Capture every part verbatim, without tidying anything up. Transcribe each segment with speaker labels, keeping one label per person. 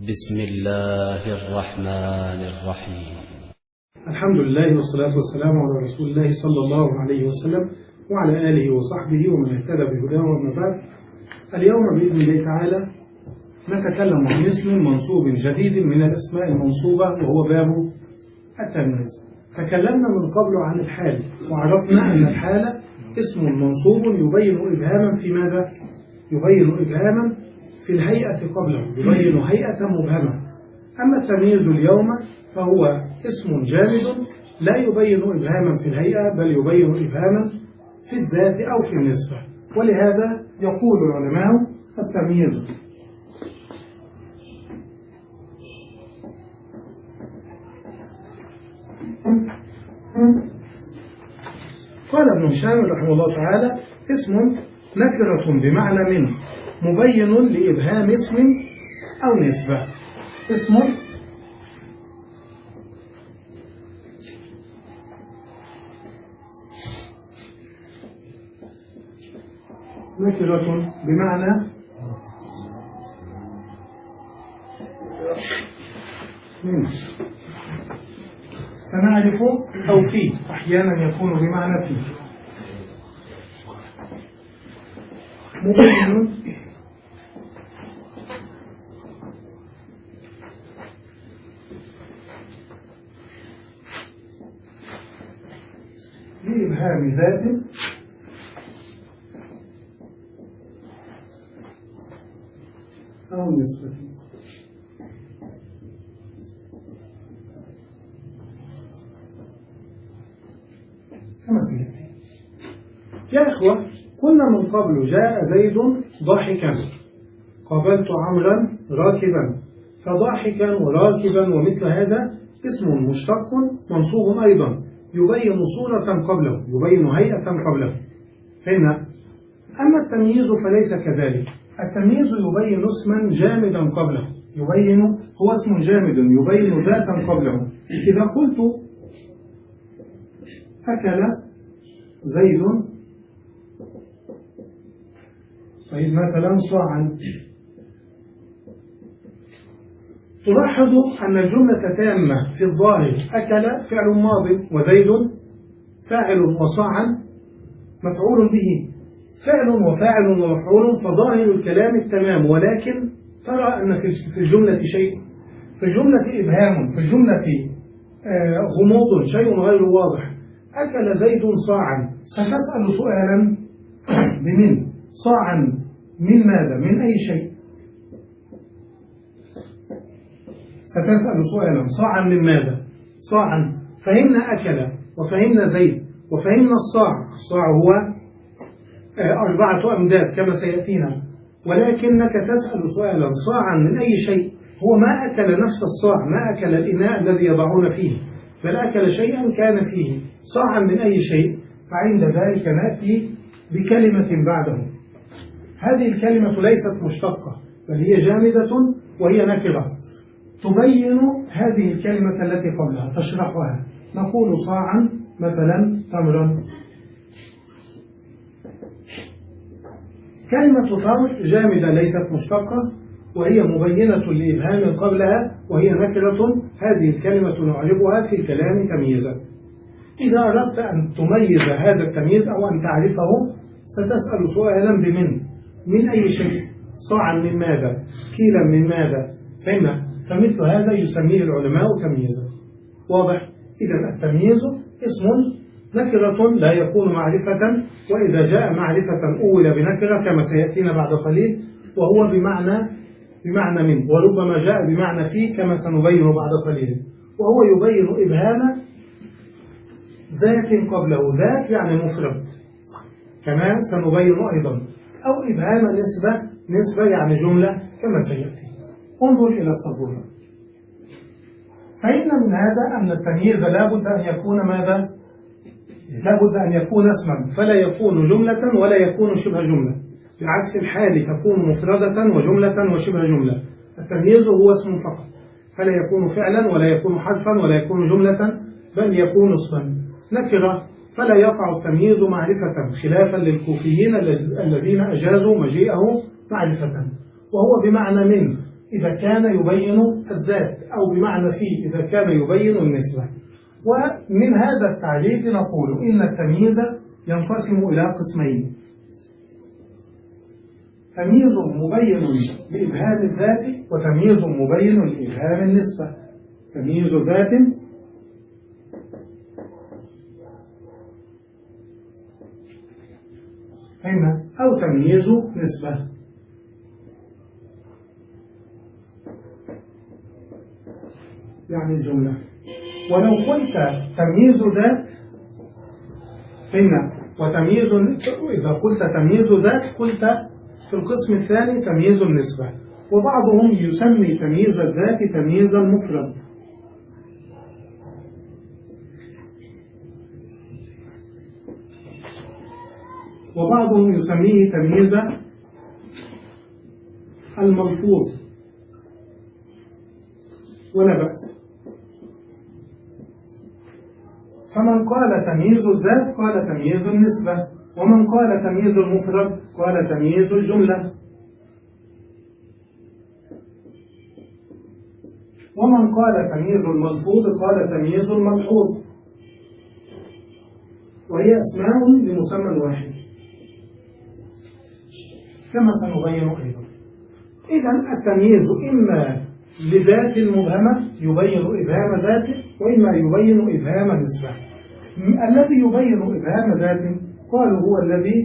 Speaker 1: بسم الله الرحمن الرحيم.
Speaker 2: الحمد لله والصلاة والسلام على رسول الله صلى الله عليه وسلم وعلى آله وصحبه ومن اهتدى بهداه وما بعد. اليوم بإذن الله تعالى نتكلم عن اسم منصوب جديد من الأسماء المنصوبة وهو باب التمييز. تكلمنا من قبل عن الحال وعرفنا أن الحال اسم منصوب يبين إبهاما في ماذا؟ يبين إبهاما في الهيئة قبله، يبين هيئة مبهمة. أما التمييز اليوم فهو اسم جامد لا يبين إبهاما في الهيئة بل يبين إبهاما في الذات أو في النسبة، ولهذا يقول العلماء التمييز قال ابن هشام رحمه الله تعالى اسم نكرة بمعنى من مبين لإبهام اسم أو نسبة. اسم نكرة بمعنى من، سنعرف أو في، أحيانا يكون بمعنى في. مبين لإبهام ذات أو نسبة. كما سيأتي. يا إخوة، قلنا من قبل جاء زيد ضاحكا، قابلت عمرا راكبا، فضاحكا وراكبا ومثل هذا اسم مشتق منصوب أيضا يبين صورة قبله، يبين هيئة قبله. فهمنا؟ أما التمييز فليس كذلك. التمييز يبين اسما جامدا قبله، يبين هو اسم جامد يبين ذاتا قبله. إذا قلت أكل زيد، طيب مثلا صاعا، تلاحظ أن الجملة تامة في الظاهر. أكل فعل ماض وزيد فاعل وصاعا مفعول به، فعل وفاعل ومفعول، فظاهر الكلام التمام. ولكن ترى أن في الجملة شيء، في الجملة إبهام، في الجملة غموض، شيء غير واضح. أكل زيد صاعا، ستسأل سؤالا بمن؟ صاعا من ماذا؟ من أي شيء؟ ستسأل سؤالا صاعا من ماذا؟ صاعا، فهمنا أكل وفهمنا زيد وفهمنا الصاع. الصاع هو أربعة أمداد كما سيأتينا، ولكنك تسأل سؤالا صاعا من أي شيء. هو ما أكل نفس الصاع، ما أكل الإناء الذي يضعون فيه، بل أكل شيئا كان فيه. صاعا من أي شيء، فعند ذلك نأتي بكلمة بعده. هذه الكلمة ليست مشتقة بل هي جامدة وهي نكرة تبين هذه الكلمة التي قبلها، تشرحها. نقول صاعا مثلا تمرا. كلمة تمر جامدة ليست مشتقة وهي مبينة لإبهام قبلها وهي نكرة. هذه الكلمة نعربها في الكلام تمييزا. إذا أردت أن تميز هذا التمييز أو أن تعرفه ستسأل سؤالا بمن، من أي شيء، صاعا من ماذا، كيلا من ماذا. فهمنا؟ فمثل هذا يسميه العلماء تمييزا. واضح؟ إذا التمييز اسم نكرة لا يكون معرفة، وإذا جاء معرفة أول بنكرة كما سيأتينا بعد قليل، وهو بمعنى بمعنى من، وربما جاء بمعنى في كما سنبين بعد قليل. وهو يبين إبهام ذات قبله، ذات يعني مفرد كما سنبين أيضا، أو إبهام نسبة، نسبة يعني جملة كما سيأتي. انظر إلى السبورة. فإن من هذا أن التمييز لا بد أن يكون ماذا؟ لا بد أن يكون اسما، فلا يكون جملة ولا يكون شبه جملة. بعكس الحال تكون مفردة وجملة وشبه جملة. التمييز هو اسم فقط، فلا يكون فعلا ولا يكون حرفا ولا يكون جملة، بل يكون اسما. نكرة فلا يقع التمييز معرفة، خلافا للكوفيين الذين أجازوا مجيئه معرفة. وهو بمعنى من، إذا كان يبين الذات، أو بمعنى في إذا كان يبين النسبة. ومن هذا التعريف نقول إن التمييز ينقسم إلى قسمين: تمييز مبين لإبهام الذات، وتمييز مبين لإبهام النسبة. تمييز ذات هنا أو تمييز نسبة. يعني الجملة. ولو قلت تمييز ذات هنا وتمييز، إذا قلت تمييز ذات قلت في القسم الثاني تمييز النسبة. وبعضهم يسمي تمييز الذات تمييز المفرد، وبعضهم يسميه تمييز الملفوظ، ولا بأس. فمن قال تمييز الذات قال تمييز النسبة، ومن قال تمييز المفرد قال تمييز الجملة، ومن قال تمييز الملفوظ قال تمييز الملحوظ، وهي أسماء لمسمى واحد كما سنبين أيضا. إذن التمييز إما لذات مبهمة يبين إبهام ذاته، وإما يبين إبهام نسبة. الذي يبين إبهام ذاته قالوا هو الذي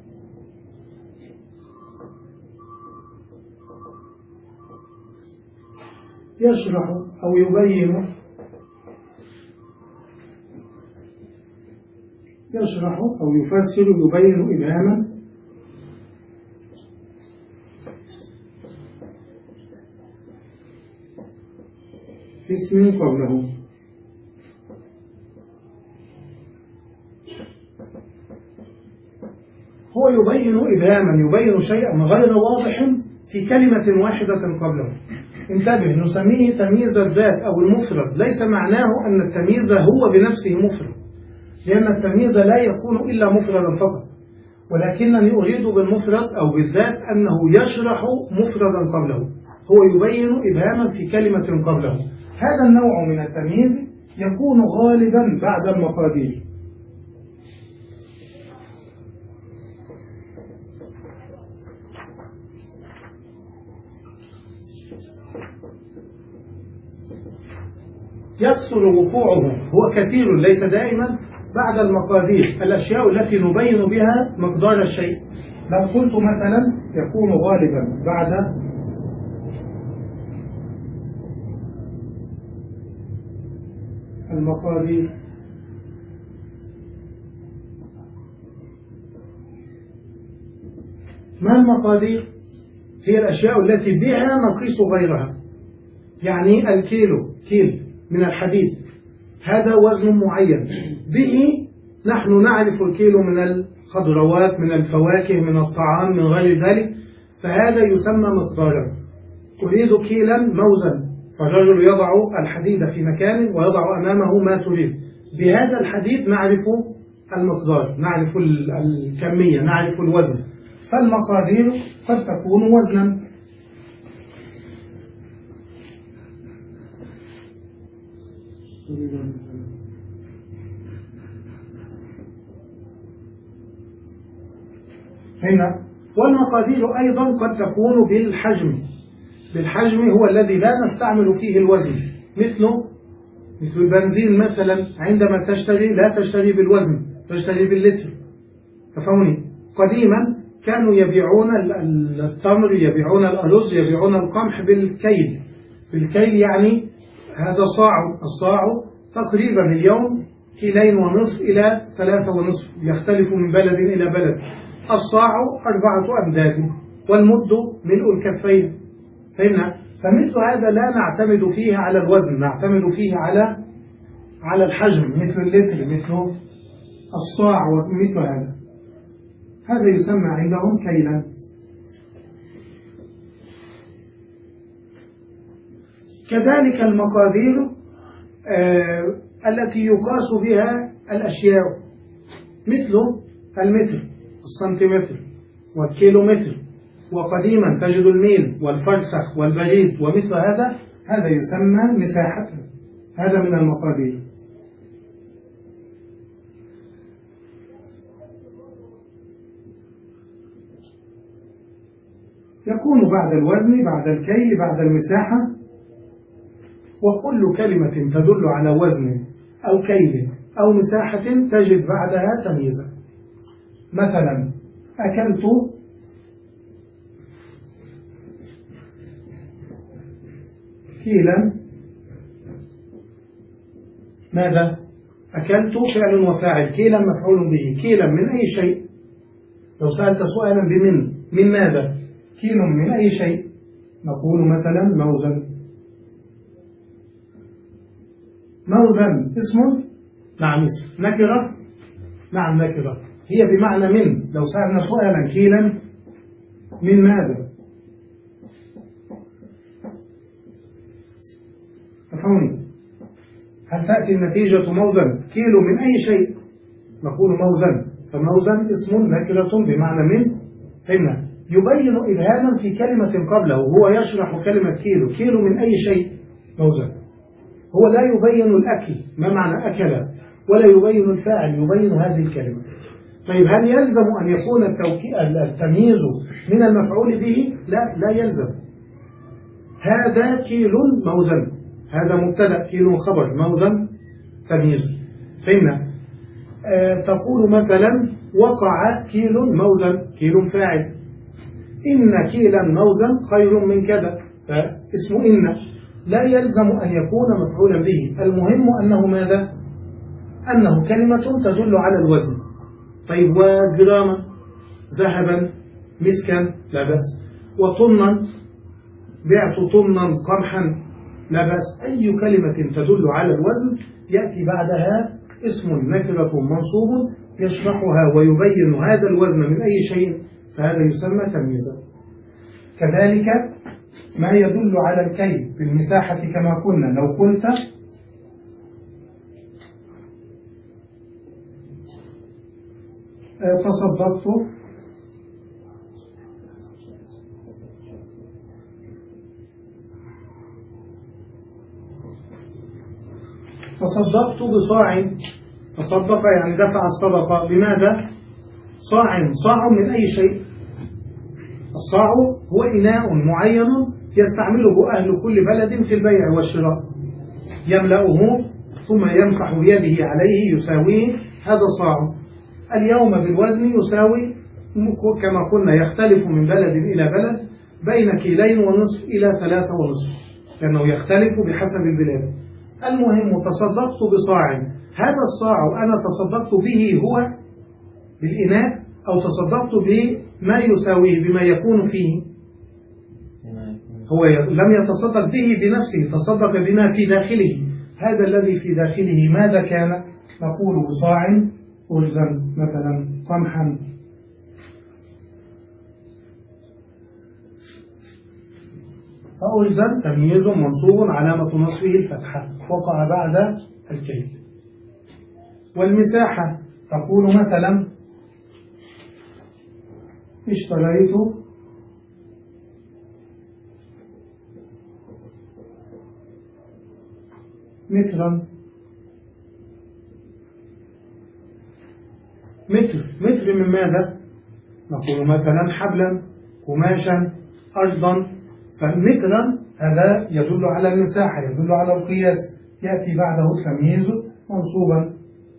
Speaker 2: يشرح أو يبين يشرح أو يفسر يبين إبهاما في اسم قبله. هو يبين إبهاما يبين شيئا غير واضح في كلمة واحدة قبله. انتبه، نسميه تمييز الذات أو المفرد، ليس معناه أن التمييز هو بنفسه مفرد، لأن التمييز لا يكون إلا مفردا فقط، ولكنني أريد بالمفرد أو بالذات أنه يشرح مفردا قبله، هو يبين إبهاما في كلمة قبله. هذا النوع من التمييز يكون غالبا بعد المقادير. يكثر وقوعه، هو كثير ليس دائما، بعد المقادير، الأشياء التي نبين بها مقدار الشيء. لو قلت مثلا يكون غالبا بعد المقادير، ما المقادير؟ هي الأشياء التي بها نقيس غيرها. يعني الكيلو كيل من الحديد هذا وزن معين، به نحن نعرف الكيلو من الخضروات من الفواكه من الطعام من غير ذلك، فهذا يسمى مقدارا. أريد كيلا موزن، فالرجل يضع الحديد في مكان ويضع أمامه ما تريد، بهذا الحديد نعرف المقدار، نعرف الكمية، نعرف الوزن. فالمقادير قد تكون وزنا. هنا والمقادير أيضا قد تكون بالحجم. بالحجم هو الذي لا نستعمل فيه الوزن، مثله مثل البنزين مثلا، عندما تشتري لا تشتري بالوزن، تشتري باللتر. تفهمني؟ قديما كانوا يبيعون التمر، يبيعون الأرز، يبيعون القمح بالكيل. بالكيل يعني هذا صاع، الصاع تقريبا اليوم كيلين ونصف إلى ثلاثة ونصف، يختلف من بلد إلى بلد. الصاع أربعة أمداد والمد ملء الكفين. فهمنا؟ فمثل هذا لا نعتمد فيه على الوزن، نعتمد فيه على على الحجم، مثل اللتر، مثل الصاع ومثل هذا. هذا يسمى عندهم كيلا. كذلك المقادير آه التي يقاس بها الأشياء، مثل المتر، السنتيمتر، والكيلومتر، وقديما تجد الميل والفرسخ والبريد ومثل هذا، هذا يسمى مساحة. هذا من المقادير. يكون بعد الوزن، بعد الكيل، بعد المساحة. وكل كلمة تدل على وزن أو كيل أو مساحة تجد بعدها تمييزا. مثلا أكلت كيلا، ماذا؟ أكلت فعل وفاعل، كيلا مفعول به. كيلا من أي شيء؟ لو سألت سؤالا بمن، من ماذا؟ كيل من أي شيء؟ نقول مثلا موزن. موزن اسم؟ نعم اسم. نكرة؟ نعم نكرة. هي بمعنى من. لو سألنا سؤالا كيلا من ماذا؟ تفهمني؟ هل تأتي النتيجة موزن كيلو من أي شيء؟ نقول موزن. فموزن اسم نكرة بمعنى من. فهمنا؟ يبين إبهاما في كلمة قبله. هو يشرح كلمة كيلو. كيلو من أي شيء؟ موزن. هو لا يبين الأكل، ما معنى أكل، ولا يبين الفاعل، يبين هذه الكلمة. طيب هل يلزم أن يكون التمييز من المفعول به؟ لا، لا يلزم. هذا كيل موزن، هذا مبتدأ، كيل خبر، موزن تمييز. فهمنا؟ آه تقول مثلا وقع كيل موزن، كيل فاعل. إن كيلا موزن خير من كذا، فاسم إن لا يلزم أن يكون مفعولا به. المهم أنه ماذا؟ أنه كلمة تدل على الوزن. طيب وجراما، ذهبا، مسكا، لا بأس. وطنا، بعت طنا قمحا، لا بأس. أي كلمة تدل على الوزن يأتي بعدها اسم نكرة منصوب يشرحها ويبين هذا الوزن من أي شيء، فهذا يسمى تمييزا. كذلك ما يدل على الكيل في المساحة كما قلنا. لو قلت تصدقت تصدقت بصاع. تصدق يعني دفع الصدقة. بماذا؟ صاع. صاع من أي شيء؟ الصاع هو إناء معين يستعمله أهل كل بلد في البيع والشراء، يملأه ثم يمسح بيده عليه يساويه، هذا صاع. اليوم بالوزن يساوي كما قلنا يختلف من بلد إلى بلد بين كيلين ونصف إلى ثلاثة ونصف، لأنه يختلف بحسب البلاد. المهم تصدقت بصاع. هذا الصاع أنا تصدقت به هو بالإناء، أو تصدقت بما يساويه بما يكون فيه؟ هو لم يتصدق به بنفسه، تصدق بما في داخله. هذا الذي في داخله ماذا كان؟ نقول بصاع أرزا مثلا قمحا. فأرزا تمييز منصوب علامة نصبه الفتحة، وقع بعد الكيل. والمساحة تقول مثلا اشتريت مترا. متر. متر من ماذا؟ نقول مثلا حبلا، قماشا، أرضا. فمترا هذا يدل على المساحة، يدل على القياس، يأتي بعده التمييز منصوبا.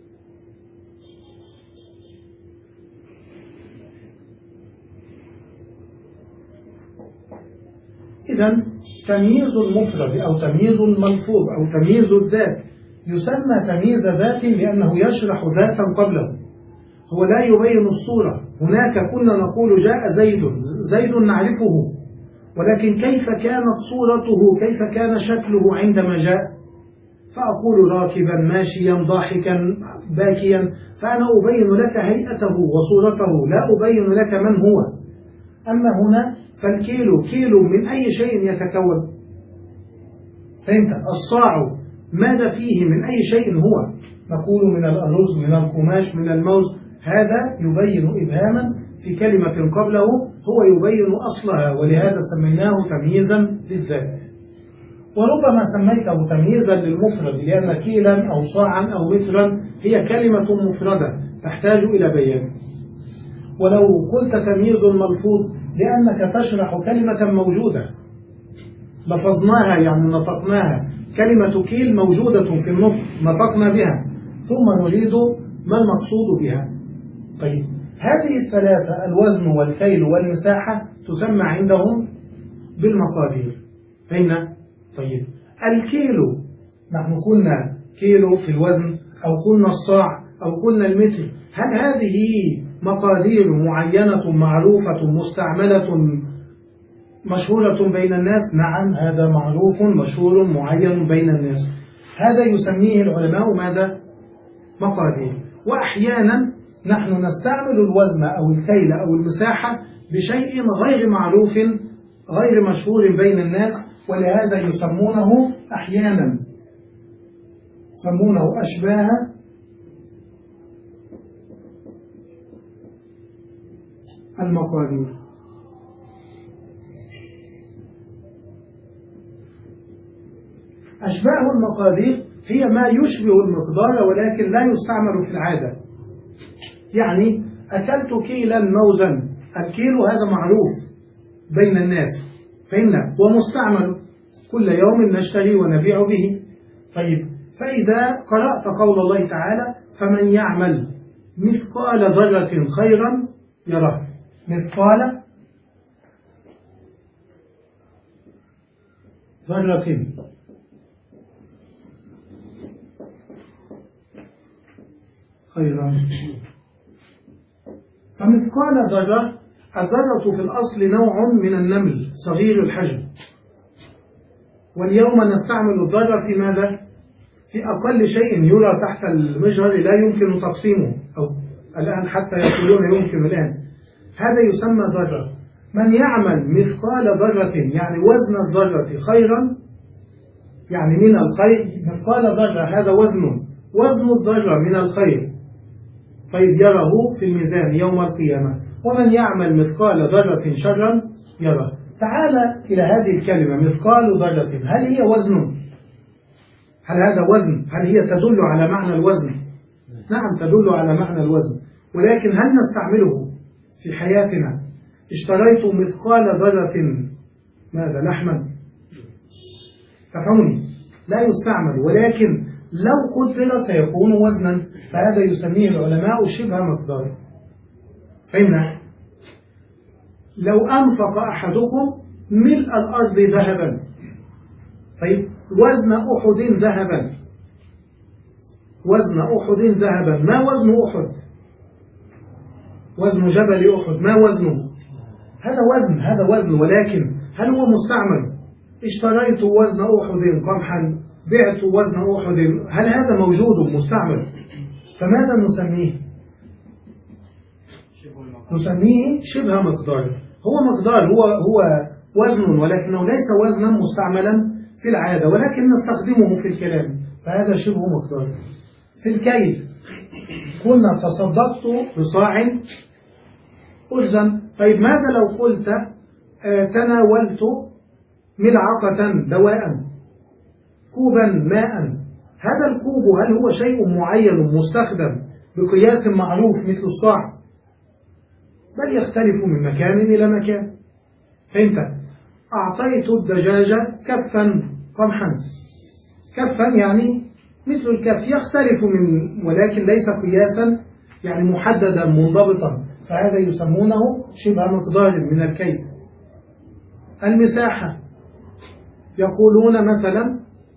Speaker 2: إذن تمييز المفرد أو تمييز الملفوظ أو تمييز الذات يسمى تمييز ذات لأنه يشرح ذاتا قبله، هو لا يبين الصورة. هناك كنا نقول جاء زيد، زيد نعرفه، ولكن كيف كانت صورته، كيف كان شكله عندما جاء؟ فأقول راكبا، ماشيا، ضاحكا، باكيا، فأنا أبين لك هيئته وصورته، لا أبين لك من هو. أما هنا فالكيلو كيلو من أي شيء يتكون؟ فهمت؟ الصاع ماذا فيه من أي شيء هو؟ نقول من الأرز، من القماش، من الموز. هذا يبين إبهاما في كلمة قبله هو يبين أصلها، ولهذا سميناه تمييزا للذات. وربما سميته تمييزا للمفرد، لأن كيلا أو صاعا أو مترا هي كلمة مفردة تحتاج إلى بيان. ولو قلت تمييز ملفوظ لأنك تشرح كلمة موجودة لفظناها يعني نطقناها، كلمة كيل موجودة في النطق نطقنا بها، ثم نريد ما المقصود بها. طيب هذه الثلاثة الوزن والكيل والمساحة تسمى عندهم بالمقادير. فهمنا؟ طيب الكيلو نحن قلنا كيلو في الوزن أو قلنا الصاع أو قلنا المتر، هل هذه مقادير معينة معروفة مستعملة مشهورة بين الناس؟ نعم، هذا معروف مشهور معين بين الناس، هذا يسميه العلماء ماذا؟ مقادير. وأحيانا نحن نستعمل الوزن أو الكيل أو المساحة بشيء غير معروف غير مشهور بين الناس، ولهذا يسمونه أحيانا يسمونه أشباه المقادير. أشباه المقادير هي ما يشبه المقدار ولكن لا يستعمل في العادة. يعني أكلت كيلا موزا، الكيلو هذا معروف بين الناس فإن ومستعمل كل يوم نشتري ونبيع به. طيب فإذا قرأت قول الله تعالى فمن يعمل مثقال ذرة خيرا يره، مثقال ذرة خيرا. فمثقال ذرة، الذرة في الأصل نوع من النمل صغير الحجم، واليوم نستعمل الذرة في ماذا؟ في أقل شيء يرى تحت المجهر لا يمكن تقسيمه، أو الآن حتى يقولون يمكن الآن، هذا يسمى ذرة. من يعمل مثقال ذرة يعني وزن الذرة خيرا، يعني من الخير، مثقال ذرة هذا وزن وزن الذرة من الخير، طيب يره في الميزان يوم القيامة. ومن يعمل مثقال ذرة شرا يره. تعال إلى هذه الكلمة مثقال ذرة، هل هي وزن؟ هل هذا وزن؟ هل هي تدل على معنى الوزن؟ نعم تدل على معنى الوزن، ولكن هل نستعمله في حياتنا؟ اشتريت مثقال ذرة ماذا؟ لحما، تفهمني؟ لا يستعمل، ولكن لو قدر سيكون وزنا، فهذا يسميه العلماء شبه مقدار. فهمنا؟ لو أنفق أحدكم ملء الأرض ذهبا، طيب وزن أحد ذهبا، وزن أحد ذهبا، ما وزن أحد؟ وزن جبل أحد ما وزنه؟ هذا وزن، هذا وزن، ولكن هل هو مستعمل؟ اشتريت وزن أحد قمحا، بعت وزن أحد، هل هذا موجود مستعمل؟ فماذا نسميه؟ نسميه شبه مقدار. هو مقدار، هو هو وزن، ولكنه ليس وزنا مستعملا في العادة، ولكن نستخدمه في الكلام، فهذا شبه مقدار. في الكيل قلنا تصدقت بصاع أرزا، طيب ماذا لو قلت آه تناولت ملعقة دواء، كوبا ماء، هذا الكوب هل هو شيء معين مستخدم بقياس معروف مثل الصاع؟ بل يختلف من مكان إلى مكان. فهمت؟ أعطيت الدجاجة كفا قمحا، كفا يعني مثل الكف، يختلف من ولكن ليس قياسا يعني محددا منضبطا، فهذا يسمونه شبه مقدار من الكيل. المساحة يقولون مثلا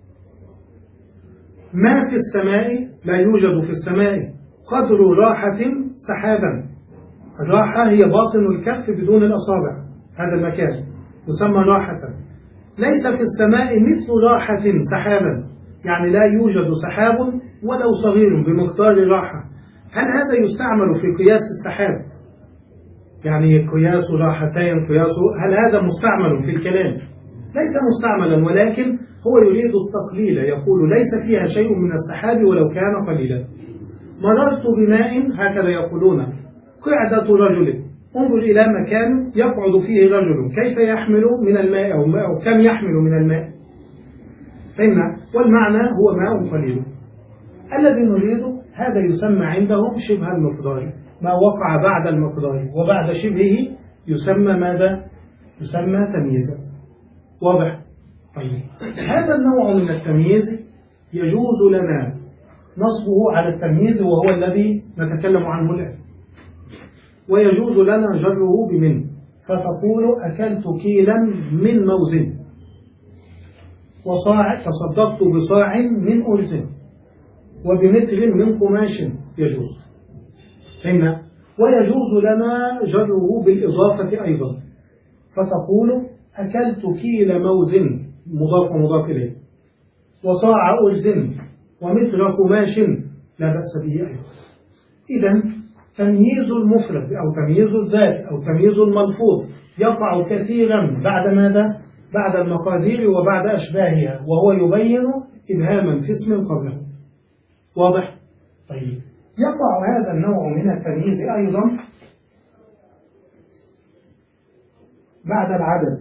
Speaker 2: ما في السماء لا يوجد في السماء قدر راحة سحابا. الراحة هي باطن الكف بدون الأصابع، هذا المكان يسمى راحة. ليس في السماء مثل راحة سحابا، يعني لا يوجد سحاب ولو صغير بمقدار راحة. هل هذا يستعمل في قياس السحاب؟ يعني قياس راحتين، قياس، هل هذا مستعمل في الكلام؟ ليس مستعملا، ولكن هو يريد التقليل، يقول ليس فيها شيء من السحاب ولو كان قليلا. مررت بماء، هكذا يقولون، قعدة رجل، انظر إلى مكان يقعد فيه رجل كيف يحمل من الماء أو, أو كم يحمل من الماء. فهمنا؟ والمعنى هو ماء قليل. الذي نريده هذا يسمى عندهم شبه المقدار، ما وقع بعد المقدار وبعد شبهه يسمى ماذا؟ يسمى تمييزا. واضح؟ طيب هذا النوع من التمييز يجوز لنا نصبه على التمييز وهو الذي نتكلم عنه الآن، ويجوز لنا جره بمن، فتقول أكلت كيلا من موز وصاع، تصدقت بصاع من أرز وبمتر من قماش، يجوز. فهمنا؟ ويجوز لنا جره بالإضافة أيضا، فتقول أكلت كيل موز مضاف ومضاف إليه وصاع أرز ومتر قماش، لا بأس به أيضا. إذن تمييز المفرد أو تمييز الذات أو تمييز الملفوظ يقع كثيرا بعد ماذا؟ بعد المقادير وبعد أشباهها، وهو يبين إبهاما في اسم قبله. واضح؟ طيب يقع هذا النوع من التمييز أيضا بعد العدد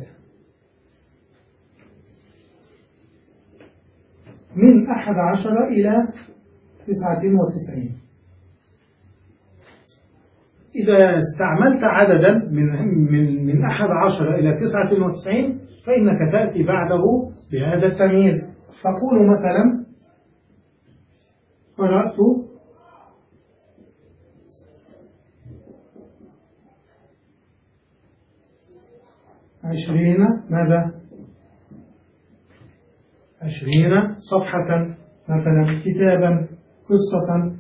Speaker 2: من أحد عشر إلى تسعة وتسعين. إذا استعملت عددا من من من أحد عشر إلى تسعة وتسعين فإنك تأتي بعده بهذا التمييز. تقول مثلا قرأت عشرين ماذا؟ عشرين صفحة مثلا، كتابا، قصة.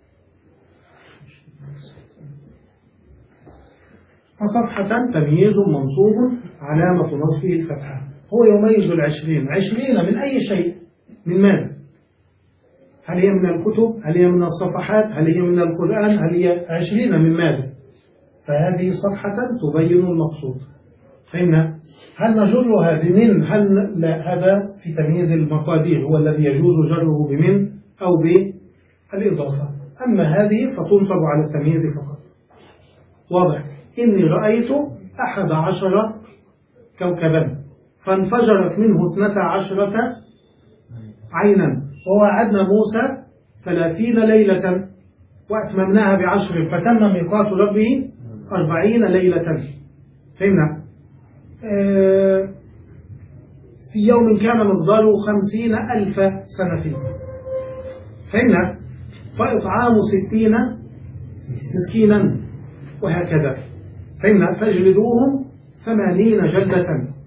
Speaker 2: فصفحة تمييز منصوب علامة نصبه الفتحة. هو يميز العشرين. عشرين من أي شيء؟ من ماذا؟ هل هي من الكتب؟ هل هي من الصفحات؟ هل هي من القرآن؟ هل هي عشرين من ماذا؟ فهذه صفحة تبين المقصود. فهمنا؟ هل نجرها بمن؟ هل لا؟ هذا في تمييز المقادير هو الذي يجوز جره بمن أو بالإضافة. أما هذه فتنصب على التمييز فقط. واضح؟ إني رأيت أحد عشر كوكبا فانفجرت منه اثنتا عشرة عينا ووعدنا موسى ثلاثين ليلة وأتممناها بعشر فتم ميقات ربه أربعين ليلة. فهمنا؟ آه في يوم كان مقداره خمسين ألف سنة. فهمنا؟ فإطعام ستين مسكينا وهكذا. فهمنا؟ فاجلدوهم ثمانين جلدة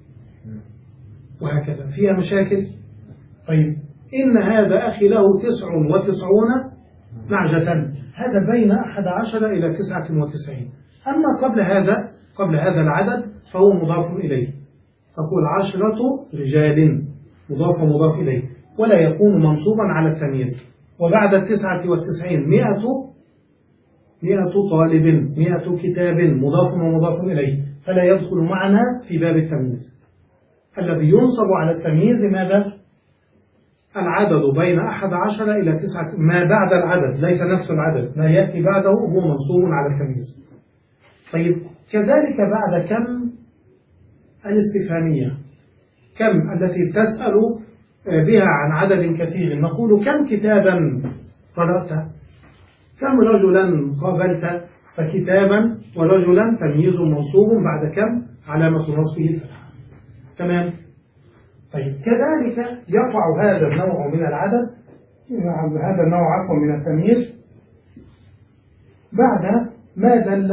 Speaker 2: وهكذا. فيها مشاكل؟ طيب إن هذا أخي له تسع وتسعون نعجة. هذا بين أحد عشر إلى تسعة وتسعين. أما قبل هذا قبل هذا العدد فهو مضاف إليه. تقول عشرة رجال مضاف ومضاف إليه، ولا يكون منصوبا على التمييز. وبعد التسعة والتسعين مئة مئة طالب، مئة كتاب مضاف ومضاف إليه، فلا يدخل معنا في باب التمييز. الذي ينصب على التمييز ماذا؟ العدد بين أحد عشر إلى تسعة، ما بعد العدد ليس نفس العدد، ما يأتي بعده هو منصوب على التمييز. طيب كذلك بعد كم الاستفهامية، كم التي تسأل بها عن عدد كثير، نقول كم كتابا قرأت، كم رجلا قابلت، فكتابا ورجلا تمييز منصوب بعد كم علامة نصبه الفتحة. تمام. طيب كذلك يقع هذا النوع من العدد، هذا النوع عفوا من التمييز بعد ما دل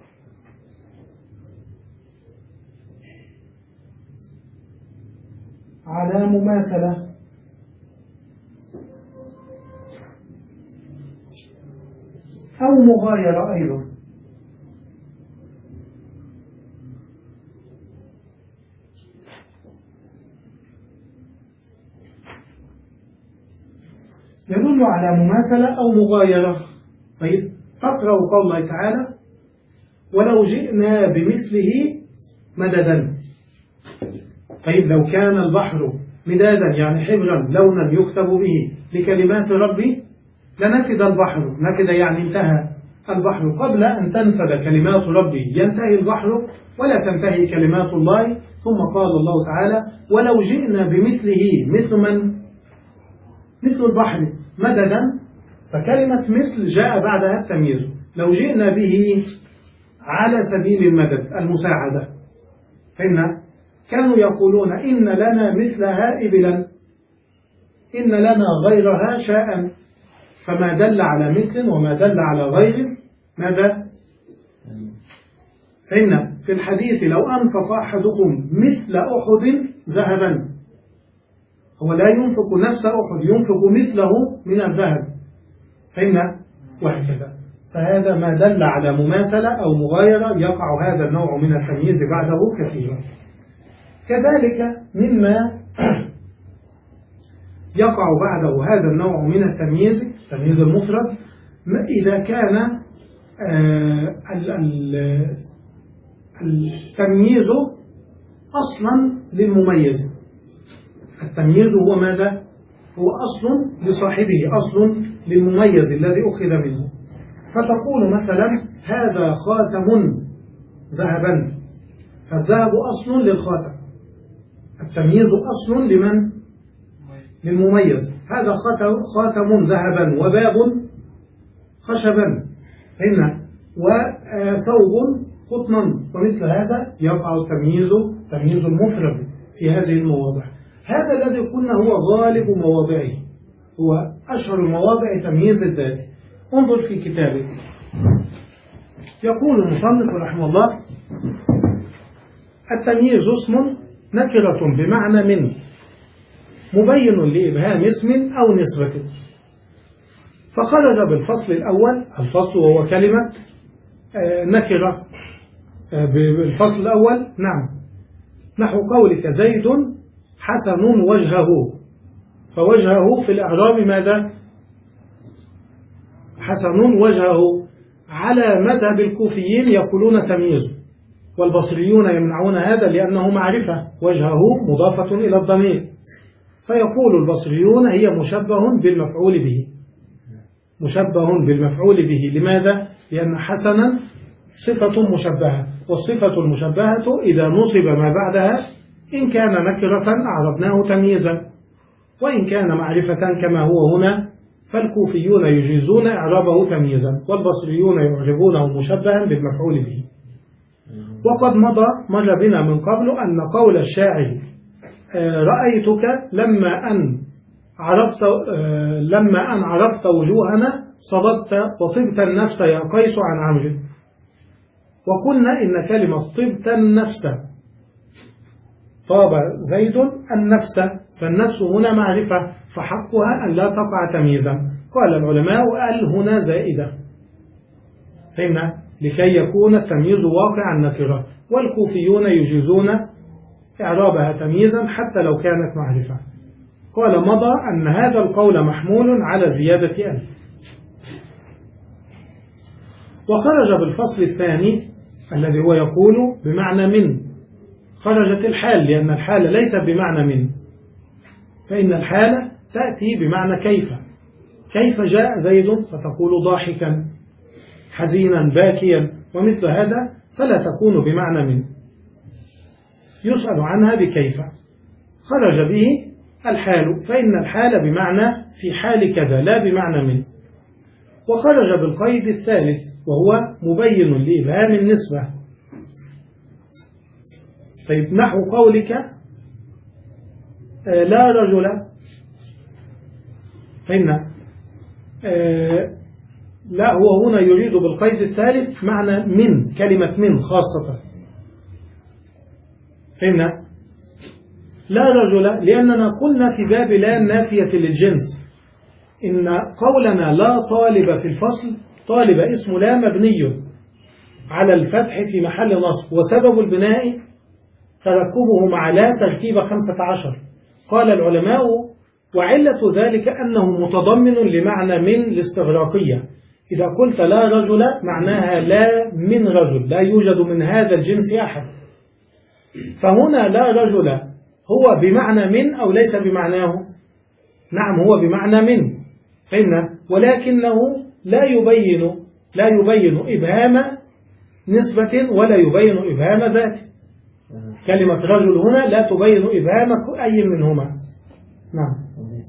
Speaker 2: على مماثلة أو مغايرة أيضا. يدل على مماثلة أو مغايرة. طيب تقرأ قول الله تعالى ولو جئنا بمثله مددا. طيب لو كان البحر مدادا يعني حبرا لونا يكتب به لكلمات ربي لنفد البحر. نفد يعني انتهى. البحر قبل أن تنفذ كلمات ربي ينتهي البحر ولا تنتهي كلمات الله. ثم قال الله تعالى ولو جئنا بمثله مثل من مثل البحر مددا، فكلمة مثل جاء بعدها التمييز. لو جئنا به على سبيل المدد المساعدة، فإن كانوا يقولون إن لنا مثلها إبلا، إن لنا غيرها شاء، فما دل على مثل وما دل على غير ماذا؟ فإن في الحديث لو أنفق أحدكم مثل أحد ذهبا، هو لا ينفق نفس أحد، ينفق مثله من الذهب، فإن وهكذا. فهذا ما دل على مماثلة أو مغايرة يقع هذا النوع من التمييز بعده كثيرا. كذلك مما يقع بعده هذا النوع من التمييز تمييز المفرد إذا كان آه التمييز أصلا للمميز. التمييز هو ماذا؟ هو أصل لصاحبه، أصل للمميز الذي أخذ منه. فتقول مثلا هذا خاتم ذهبا، فالذهب أصل للخاتم، التمييز أصل لمن؟ للمميز. هذا خاتم ذهبا وباب خشبا، فهمنا، وثوب قطنا، ومثل هذا يقع التمييز تمييز المفرد في هذه المواضع. هذا الذي قلنا هو غالب مواضعه، هو أشهر المواضع تمييز الذات. انظر في كتابه، يقول المصنف رحمه الله التمييز اسم نكرة بمعنى من مبين لإبهام اسم أو نسبة. فخرج بالفصل الأول، الفصل وهو كلمة نكرة بالفصل الأول، نعم، نحو قولك زيد حسن وجهه، فوجهه في الإعراب ماذا؟ حسن وجهه. على مذهب الكوفيين يقولون تمييز، والبصريون يمنعون هذا لأنه معرفة، وجهه مضافة إلى الضمير، فيقول البصريون هي مشبه بالمفعول به، مشبه بالمفعول به. لماذا؟ لأن حسنا صفة مشبهة، والصفة المشبهة إذا نصب ما بعدها إن كان نكرة أعربناه تمييزا، وإن كان معرفة كما هو هنا فالكوفيون يجيزون إعرابه تمييزا، والبصريون يعربونه مشبها بالمفعول به. وقد مضى مر بنا من قبل أن قول الشاعر رأيتك لما أن عرفت لما أن عرفت وجوهنا صببت وطبت النفس يا قيس عن عمرو. وقلنا إن كلمة طبت النفس، طاب زيد النفس، فالنفس هنا معرفة، فحقها أن لا تقع تمييزا. قال العلماء ال هنا زائدة، فهمنا، لكي يكون التمييز واقعا نكرة، والكوفيون يجيزون إعرابها تمييزا حتى لو كانت معرفة. قال مضى أن هذا القول محمول على زيادة ألف. وخرج بالفصل الثاني الذي هو يقول بمعنى من، خرجت الحال، لأن الحال ليس بمعنى من، فإن الحال تأتي بمعنى كيف. كيف جاء زيد، فتقول ضاحكا حزينا باكيا، ومثل هذا فلا تكون بمعنى من، يسأل عنها بكيف. خرج به الحال، فإن الحال بمعنى في حال كذا لا بمعنى من. وخرج بالقيد الثالث وهو مبين لإبهام النسبة. طيب نحو قولك آه لا رجل، فإن آه لا هو هنا يريد بالقيد الثالث معنى من، كلمة من خاصة، فإن لا رجل، لأننا قلنا في باب لا نافية للجنس إن قولنا لا طالب في الفصل، طالب اسم لا مبني على الفتح في محل نصب، وسبب البناء تركبه مع لا تركيب خمسة عشر. قال العلماء وعلة ذلك أنه متضمن لمعنى من الاستغراقية. إذا قلت لا رجل معناها لا من رجل، لا يوجد من هذا الجنس أحد. فهنا لا رجل هو بمعنى من أو ليس بمعناه؟ نعم هو بمعنى من، فإن ولكنه لا يبين لا يبين إبهام نسبة ولا يبين إبهام ذات. كلمة رجل هنا لا تبين إبهام أي منهما. نعم.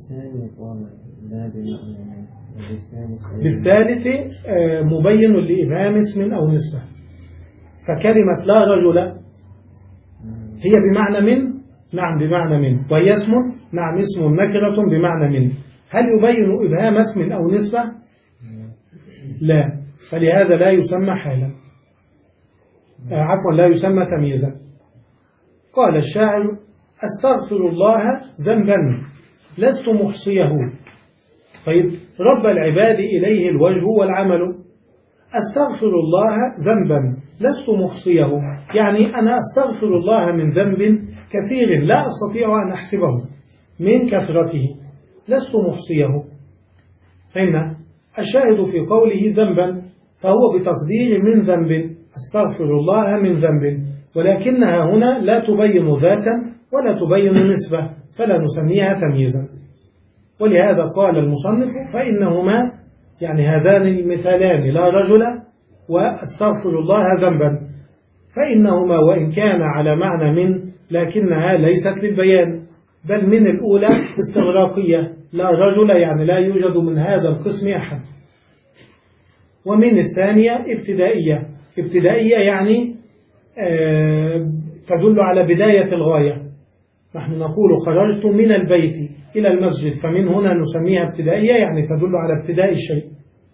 Speaker 2: بالثالث مبين لإبهام اسم أو نسبة. فكلمة لا رجل هي بمعنى من؟ نعم بمعنى من. وهي اسم؟ نعم اسم نكرة بمعنى من. هل يبين إبهام اسم أو نسبة؟ لا، فلهذا لا يسمى حالا، عفوا لا يسمى تمييزا. قال الشاعر: أستغفر الله ذنبا لست محصيه. طيب، رب العباد إليه الوجه والعمل. أستغفر الله ذنبا لست محصيه، يعني أنا أستغفر الله من ذنب كثير لا أستطيع أن أحسبه من كثرته، لست محصيه. فإن الشاهد في قوله ذنبا فهو بتقدير من ذنب، أستغفر الله من ذنب، ولكنها هنا لا تبين ذاتا ولا تبين نسبة، فلا نسميها تمييزا. ولهذا قال المصنف: فإنهما يعني هذان المثالان لا رجل وأستغفر الله ذنبا، فإنهما وإن كان على معنى من لكنها ليست للبيان، بل من الأولى استغراقية، لا رجل يعني لا يوجد من هذا القسم أحد، ومن الثانية ابتدائية. ابتدائية يعني آه تدل على بداية الغاية. نحن نقول خرجت من البيت إلى المسجد، فمن هنا نسميها ابتدائية يعني تدل على ابتداء الشيء.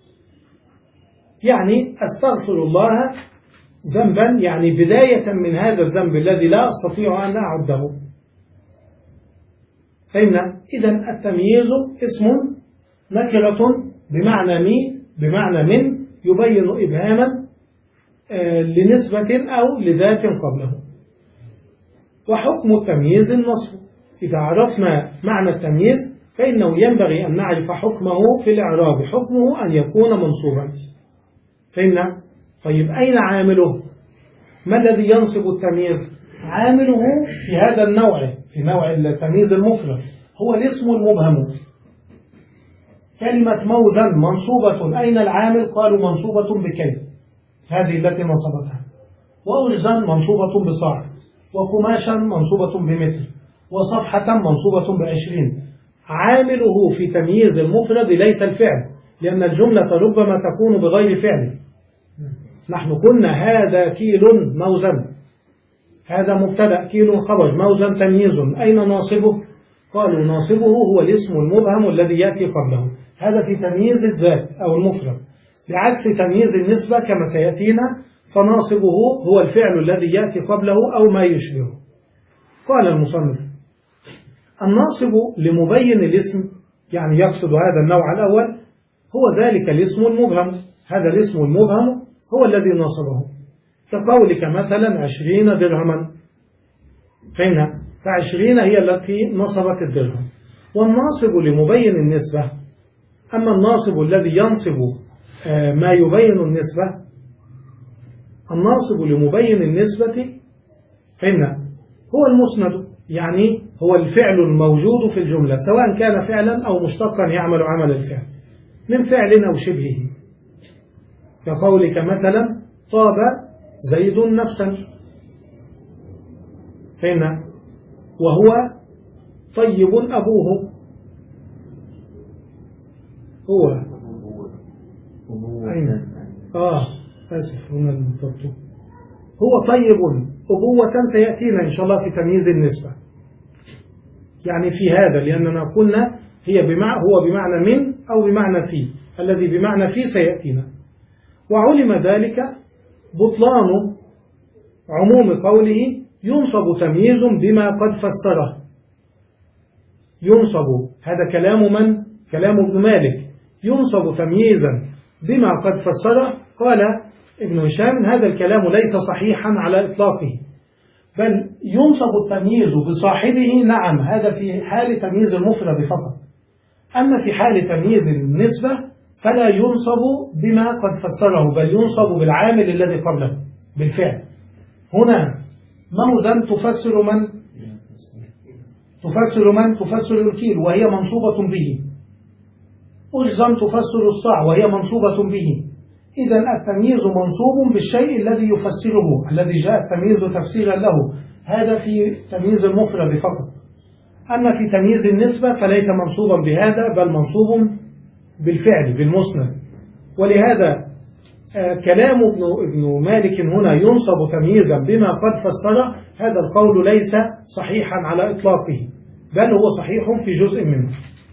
Speaker 2: يعني أستغفر الله ذنبا يعني بداية من هذا الذنب الذي لا أستطيع أن أعده. فهمنا؟ إذن التمييز اسم نكرة بمعنى مي بمعنى من يبين إبهاما لنسبة أو لذات قبله. وحكم التمييز النصب. إذا عرفنا معنى التمييز فإنه ينبغي أن نعرف حكمه في الإعراب، حكمه أن يكون منصوبا. فهمنا؟ طيب، أين عامله؟ ما الذي ينصب التمييز؟ عامله في هذا النوع، في نوع التمييز المفرد، هو الاسم المبهم. كلمة موزن منصوبة، أين العامل؟ قالوا منصوبة بكي، هذه التي نصبتها. وأرزا منصوبة بصاع، وقماشا منصوبة بمتر، وصفحة منصوبة بعشرين. عامله في تمييز المفرد ليس الفعل، لأن الجملة ربما تكون بغير فعل. نحن قلنا هذا كيل موزن، هذا مبتدأ، كيل خبر، موزن تمييز، أين ناصبه؟ قالوا ناصبه هو الاسم المبهم الذي يأتي قبله، هذا في تمييز الذات أو المفرد. بعكس تمييز النسبة كما سيأتينا فناصبه هو الفعل الذي يأتي قبله أو ما يشبهه. قال المصنف: الناصب لمبين الاسم، يعني يقصد هذا النوع الأول، هو ذلك الاسم المبهم. هذا الاسم المبهم هو الذي نصبه، كقولك مثلا عشرين درهما، فإنها فعشرين هي التي نصبت الدرهم. والناصب لمبين النسبة، أما الناصب الذي ينصب ما يبين النسبة، الناصب لمبين النسبة فإنه هو المسند، يعني هو الفعل الموجود في الجملة، سواء كان فعلا أو مشتقا يعمل عمل الفعل من فعل أو شبهه، كقولك مثلا طاب زيد نفسا، فإنه وهو طيب أبوه، هو أين؟ آه آسف هنا المطبط. هو طيب أبوة سيأتينا إن شاء الله في تمييز النسبة، يعني في هذا، لأننا قلنا هي بمعنى هو بمعنى من أو بمعنى في، الذي بمعنى في سيأتينا. وعلم ذلك بطلان عموم قوله ينصب تمييز بما قد فسره. ينصب، هذا كلام من؟ كلام ابن مالك. ينصب تمييزا بما قد فسره. قال ابن هشام هذا الكلام ليس صحيحا على إطلاقه، بل ينصب التمييز بصاحبه، نعم هذا في حال تمييز المفرد فقط، أما في حال تمييز النسبة فلا ينصب بما قد فسره، بل ينصب بالعامل الذي قبله بالفعل. هنا موزن تفسر من؟ تفسر من؟ تفسر الكيل وهي منصوبة به. أجزم تفسر الصاع وهي منصوبة به. إذا التمييز منصوب بالشيء الذي يفسره، الذي جاء التمييز تفسيرا له. هذا في تمييز المفرد فقط. أما في تمييز النسبة فليس منصوبا بهذا، بل منصوب بالفعل بالمسند. ولهذا آه كلام ابن, ابن مالك هنا ينصب تمييزا بما قد فسره، هذا القول ليس صحيحا على إطلاقه، بل هو صحيح في جزء منه.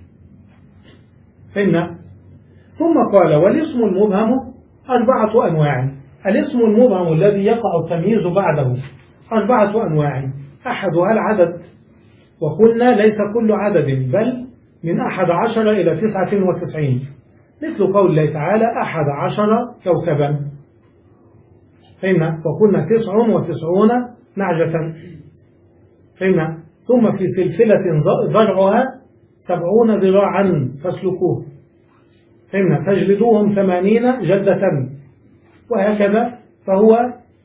Speaker 2: فهمنا؟ ثم قال والاسم المبهم أربعة أنواع. الاسم المبهم الذي يقع التمييز بعده أربعة أنواع. أحدها العدد، وقلنا ليس كل عدد، بل من أحد عشر إلى تسعة وتسعين، مثل قول الله تعالى أحد عشر كوكبا. فهمنا؟ وقلنا تسع وتسعون نعجة. فهمنا؟ ثم في سلسلة ذرعها سبعون ذراعا فاسلكوه. فهمنا؟ فاجلدوهم ثمانين جلدة، وهكذا. فهو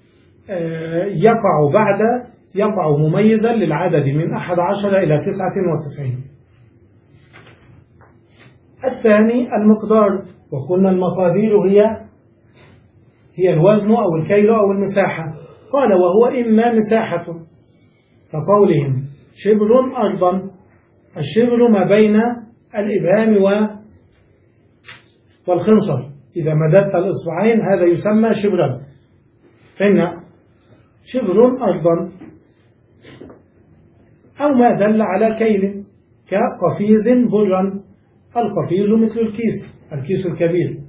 Speaker 2: يقع بعد يقع مميزا للعدد من أحد عشر إلى تسعة وتسعين. الثاني المقدار، وقلنا المقادير هي هي الوزن أو الكيل أو المساحة. قال وهو إما مساحة، كقولهم شبر أرضا. الشبر ما بين الإبهام والخنصر، إذا مددت الإصبعين هذا يسمى شبرا. فإن شبر أرضا. أو ما دل على كيل، كقفيز برا. القفيز مثل الكيس، الكيس الكبير.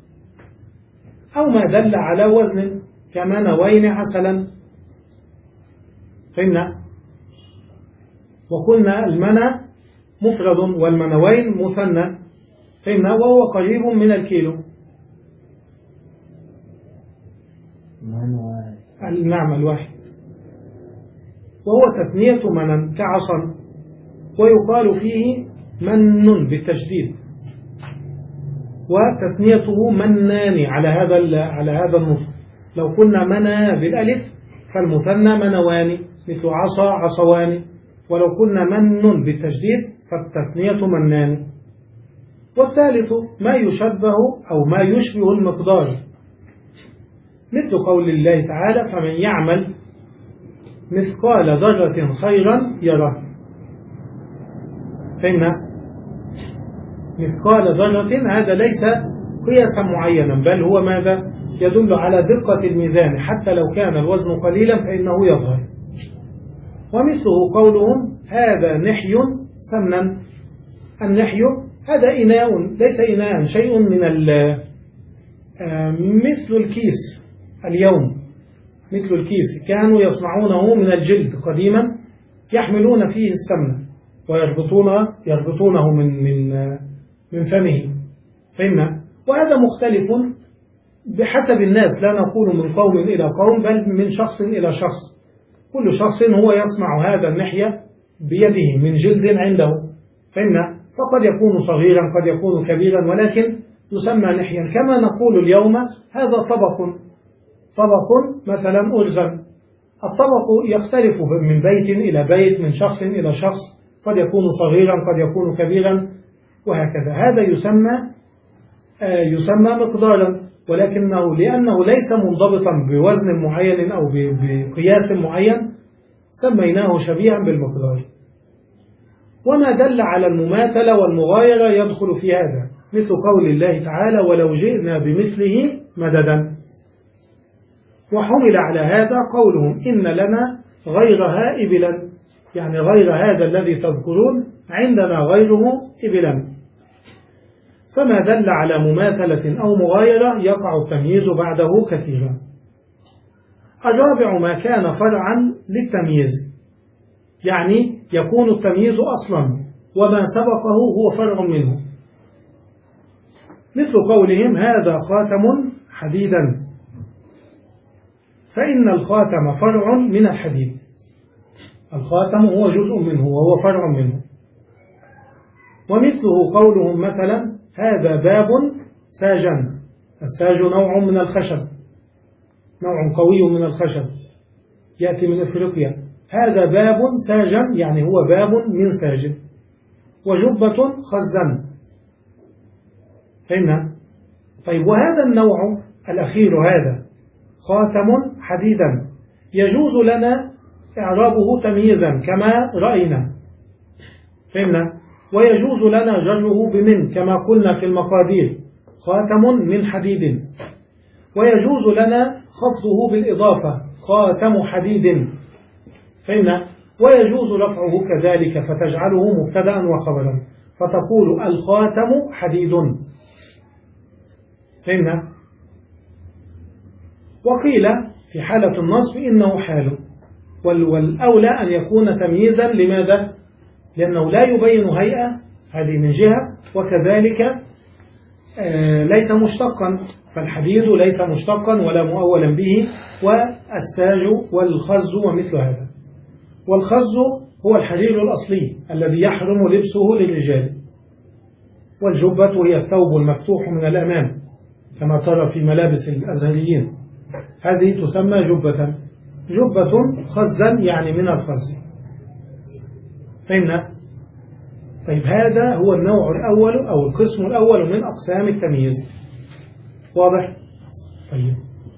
Speaker 2: أو ما دل على وزن، كمنوين عسلا. فهمنا؟ وقلنا المنى مفرد والمنوين مثنى. فهمنا؟ وهو قريب من الكيلو. نعم الواحد. وهو تثنية منن كعصا، ويقال فيه من بالتشديد، وتثنيته منان على هذا على هذا النطق. لو قلنا منى بالالف فالمثنى منوان، مثل عصا عصوان. ولو قلنا من بالتشديد فالتثنية منان. والثالث ما يشبه أو ما يشبه المقدار، مثل قول الله تعالى فمن يعمل مثقال ذرة خيرا يره. فهمنا؟ مثقال ذرة هذا ليس قياسا معينا، بل هو ماذا؟ يدل على دقة الميزان، حتى لو كان الوزن قليلا فإنه يظهر. ومثله قولهم هذا نحي سمنا. النحي هذا إناء، ليس إناء، شيء من مثل الكيس اليوم، مثل الكيس كانوا يصنعونه من الجلد قديما، يحملون فيه السمنة ويربطونه يربطونه من من من فمه. فهمنا؟ وهذا مختلف بحسب الناس، لا نقول من قوم إلى قوم، بل من شخص إلى شخص. كل شخص هو يصنع هذا النحية بيده من جلد عنده. فهمنا؟ فقد يكون صغيرا قد يكون كبيرا، ولكن يسمى نحيا. كما نقول اليوم هذا طبق، طبق مثلا أرزا. الطبق يختلف من بيت إلى بيت، من شخص إلى شخص، قد يكون صغيرا قد يكون كبيرا، وهكذا. هذا يسمى آه يسمى مقدارا، ولكنه لأنه ليس منضبطا بوزن معين أو بقياس معين سميناه شبيها بالمقدار. وما دل على المماثلة والمغايرة يدخل في هذا، مثل قول الله تعالى ولو جئنا بمثله مددا. وحمل على هذا قولهم إن لنا غيرها إبلا، يعني غير هذا الذي تذكرون عندنا غيره إبلا. فما دل على مماثلة أو مغايرة يقع التمييز بعده كثيرا. الرابع ما كان فرعا للتمييز، يعني يكون التمييز أصلا وما سبقه هو فرع منه، مثل قولهم هذا خاتم حديدا، فإن الخاتم فرع من الحديد. الخاتم هو جزء منه وهو فرع منه. ومثله قولهم مثلا هذا باب ساجا. الساج نوع من الخشب، نوع قوي من الخشب يأتي من أفريقيا. هذا باب ساجا يعني هو باب من ساج. وجبة خزا. فهمنا؟ طيب وهذا النوع الأخير هذا خاتم حديدا يجوز لنا إعرابه تمييزا كما رأينا، فهمنا؟ ويجوز لنا جره بمن كما قلنا في المقادير خاتم من حديد، ويجوز لنا خفضه بالإضافة خاتم حديد، فهمنا؟ ويجوز رفعه كذلك فتجعله مبتدأ وخبرا فتقول الخاتم حديد، فهمنا؟ وقيل في حالة النصب إنه حال، والأولى أن يكون تمييزا. لماذا؟ لأنه لا يبين هيئة، هذه من جهة، وكذلك آه ليس مشتقا، فالحديد ليس مشتقا ولا مؤولا به، والساج والخز ومثل هذا. والخز هو الحرير الأصلي الذي يحرم لبسه للرجال، والجبة هي الثوب المفتوح من الأمام كما ترى في ملابس الأزهريين، هذه تسمى جبة. جبة خزا يعني من الخز، فهمنا؟ طيب هذا هو النوع الأول أو القسم الأول من أقسام التمييز، واضح؟ طيب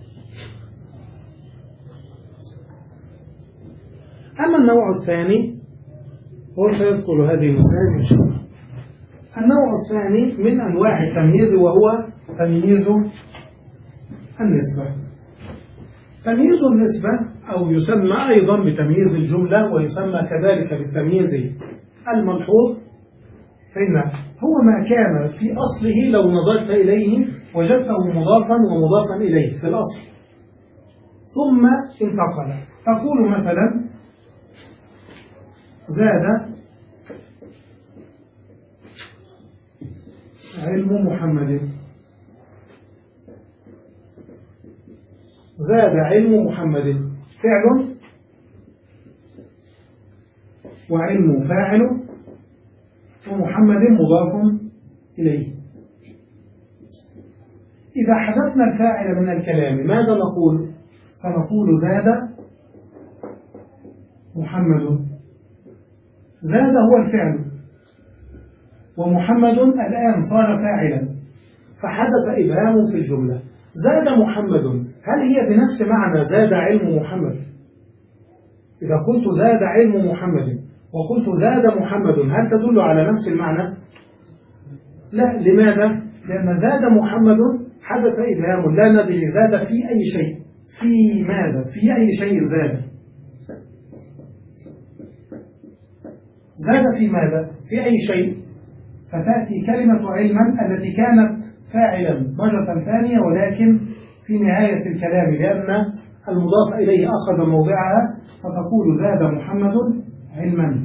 Speaker 2: أما النوع الثاني هو سيذكر هذه المسائل إن شاء الله. النوع الثاني من أنواع التمييز وهو تمييز النسبة. تمييز النسبة أو يسمى أيضا بتمييز الجملة ويسمى كذلك بالتمييز الملحوظ، فإن هو ما كان في أصله لو نظرت إليه وجدته مضافا ومضافا إليه في الأصل ثم انتقل. تقول مثلا زاد علم محمد، زاد علم محمد فعل وعلم فاعل ومحمد مضاف إليه. إذا حذفنا الفاعل من الكلام ماذا نقول؟ سنقول زاد محمد. زاد هو الفعل ومحمد الآن صار فاعلا فحدث إبهام في الجملة. زاد محمد هل هي بنفس معنى زاد علم محمد؟ إذا قلت زاد علم محمد وقلت زاد محمد هل تدل على نفس المعنى؟ لا. لماذا؟ لأن زاد محمد حدث إبهام لا ندري زاد في أي شيء، في ماذا؟ في أي شيء زاد؟ زاد في ماذا؟ في أي شيء؟ فتأتي كلمة علما التي كانت فاعلا مرة ثانية ولكن في نهاية الكلام لأن المضاف إليه أخذ موضعها فتقول زاد محمد علما.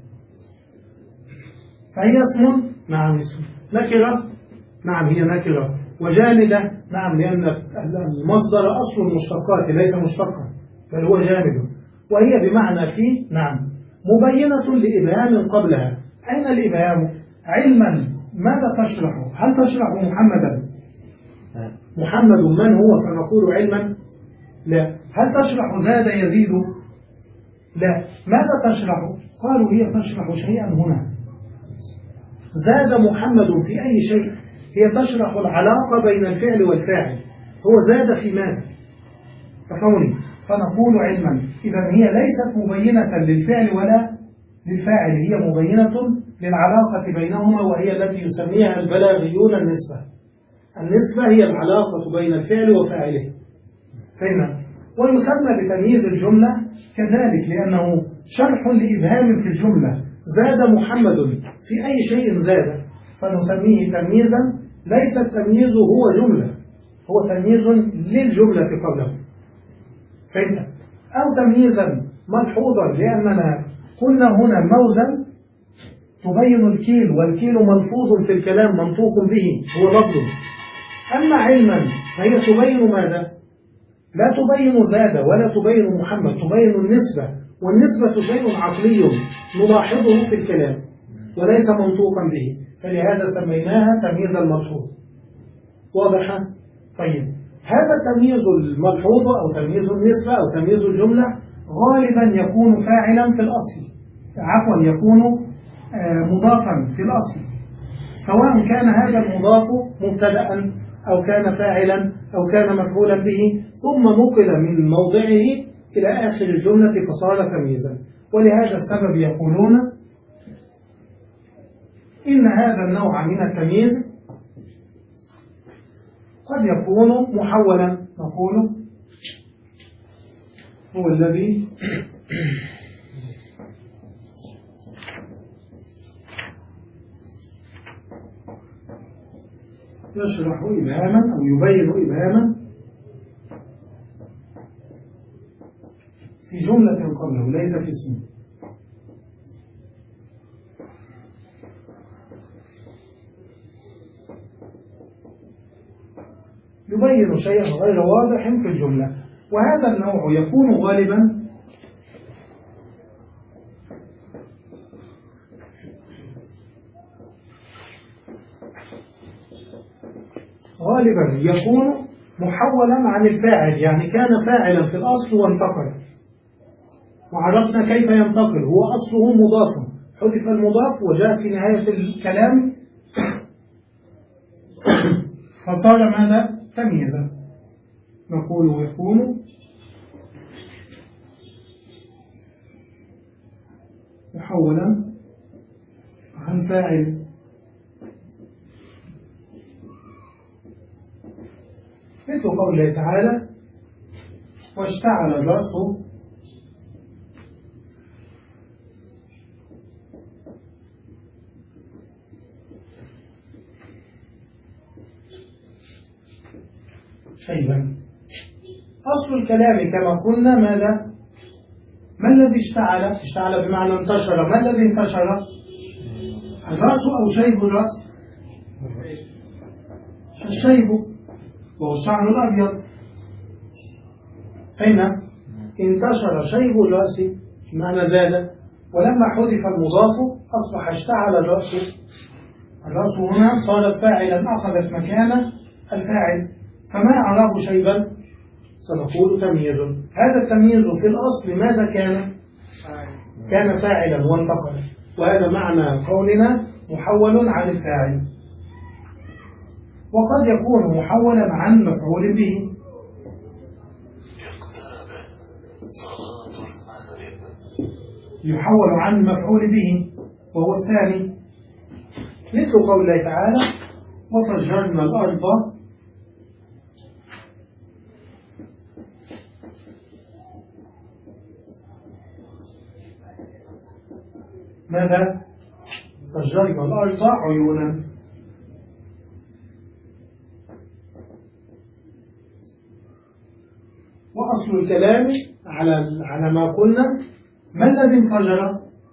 Speaker 2: فهي اسم؟ نعم اسم. نكرة؟ نعم هي نكرة. وجامدة؟ نعم لأن المصدر أصل المشتقات ليس مشتقا بل هو جامد، وهي بمعنى في. نعم مبينة لإبهام قبلها. أين الإبهام؟ علما ماذا تشرح؟ هل تشرح محمدا؟ محمد من هو فنقول علما؟ لا. هل تشرح زاد يزيد؟ لا. ماذا تشرح؟ قالوا هي تشرح شيئا هنا. زاد محمد في أي شيء؟ هي تشرح العلاقة بين الفعل والفاعل. هو زاد في ماذا؟ تفهمني؟ فنقول علما. إذا هي ليست مبينة للفعل ولا للفاعل، هي مبينة للعلاقة بينهما وهي التي يسميها البلاغيون النسبة. النسبة هي العلاقة بين الفعل وفاعله، فهمنا؟ ويسمى بتمييز الجملة كذلك لأنه شرح لإبهام في الجملة. زاد محمد في أي شيء زاد فنسميه تمييزا. ليس التمييز هو جملة، هو تمييز للجملة قبله، فهمت؟ أو تمييزا ملحوظا لأننا قلنا هنا موزن تبين الكيل، والكيل ملفوظ في الكلام منطوق به هو لفظ. أما علما فهي تبين ماذا؟ لا تبين زاد ولا تبين محمد، تبين النسبة، والنسبة شيء عقلي نلاحظه في الكلام وليس منطوقا به، فلهذا سميناها تمييز الملحوظ. واضح؟ طيب هذا التمييز الملحوظ أو تمييز النسبة أو تمييز الجملة غالبا يكون فاعلا في الأصل، عفوا يكون مضافا في الأصل، سواء كان هذا المضاف مبتدأ أو كان فاعلا أو كان مفعولا به، ثم نقل من موضعه إلى آخر الجملة فصار تمييزا. ولهذا السبب يقولون إن هذا النوع من التمييز قد يكون محولا. نقول هو الذي يشرح إبهاما أو يبين إبهاما في جملة قبله ليس في اسمه. يبين شيئا غير واضح في الجملة. وهذا النوع يكون غالبا غالبا يكون محولا عن الفاعل، يعني كان فاعلا في الأصل وانتقل، وعرفنا كيف ينتقل. هو أصله مضاف، حذف المضاف وجاء في نهاية الكلام فصار ماذا؟ تمييزا. نقول يكون محولا عن فاعل، مثل قوله تعالى واشتعل الرأس شيبا. أصل الكلام كما قلنا ماذا؟ ما الذي اشتعل؟ اشتعل بمعنى انتشر. ما الذي انتشر؟ الرأس أو شيب الرأس؟ الشيب وهو الشعر الأبيض. أين انتشر شيب الرأس بمعنى زاد، ولما حذف المضاف أصبح اشتعل الرأس. الرأس هنا صارت فاعلا، أخذت مكان الفاعل، فما أعراب شيبا؟ سنقول تمييز. هذا التمييز في الأصل ماذا كان؟ كان فاعلا وانتقل، وهذا معنى قولنا محول عن الفاعل. وقد يكون محولا عن مفعول به. يحول عن مفعول به وهو الثاني، مثل قوله تعالى وفجرنا الأرض ماذا؟ فجرنا الأرض عيونا. وأصل الكلام على على ما قلنا ما الذي انفجر؟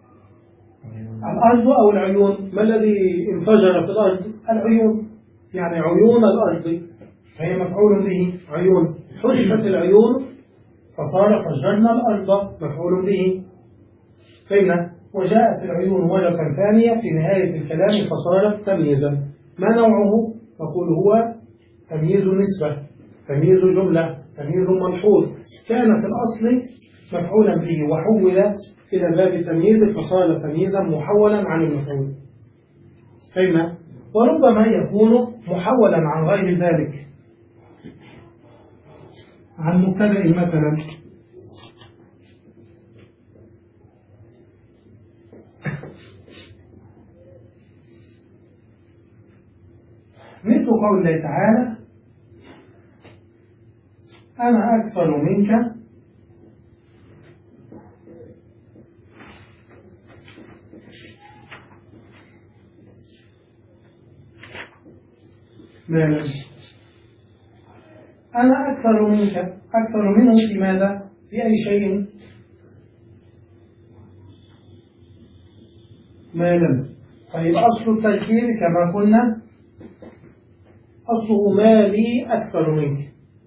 Speaker 2: الأرض أو العيون؟ ما الذي انفجر في الأرض؟ العيون، يعني عيون الأرض، فهي مفعول به عيون. حذفت العيون فصار فجرنا الأرض مفعول به. فهمنا؟ وجاءت العيون مرة ثانية في نهاية الكلام فصارت تمييزا. ما نوعه؟ نقول هو تمييز نسبة، تمييز جملة، تمييز ملحوظ. كان في الأصل مفعولا به وحول إلى باب التمييز فصار تمييزا محولا عن المفعول. فهمنا؟ وربما يكون محولا عن غير ذلك، عن مبتدأ مثلا، مثل قوله تعالى أنا أكثر منك مالا. أنا أكثر منك، أكثر منه في ماذا؟ في أي شيء؟ مالا. طيب أصل التذكير كما قلنا أصله مالي أكثر منك،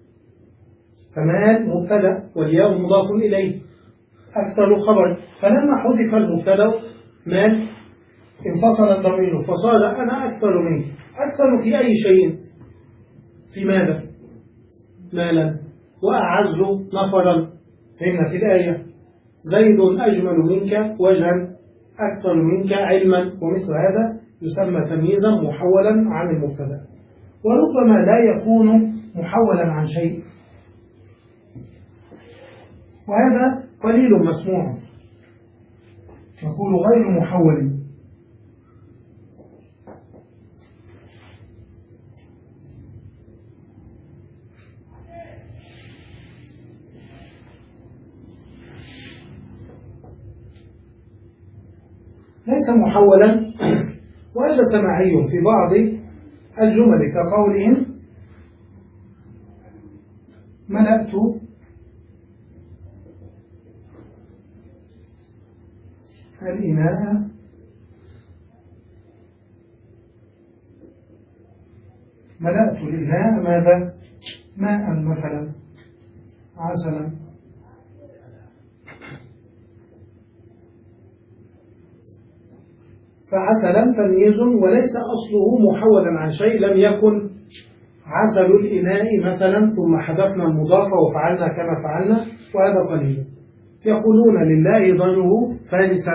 Speaker 2: فمال مبتدأ والياء مضاف إليه، أكثر خبر. فلما حذف المبتدأ مال انفصل الضمير فصار أنا أكثر منك. أكثر في أي شيء؟ في ماذا؟ مالا. وأعز نفرا. فهمنا في الآية زيد أجمل منك وجها، أكثر منك علما، ومثل هذا يسمى تمييزا محولا عن المبتدأ. وربما لا يكون محولا عن شيء، وهذا قليل مسموع، نقول غير محول. ليس محولا، وهذا سماعي في بعض الجمل كقولهم ملأت الإناء ملأت الإناء ماذا؟ ماء مثلا، عسلا. فعسلا تمييز وليس أصله محولا عن شيء، لم يكن عسل الإناء مثلا ثم حذفنا المضاف وفعلنا كما فعلنا، وهذا قليل. يقولون لله ضره فارسا،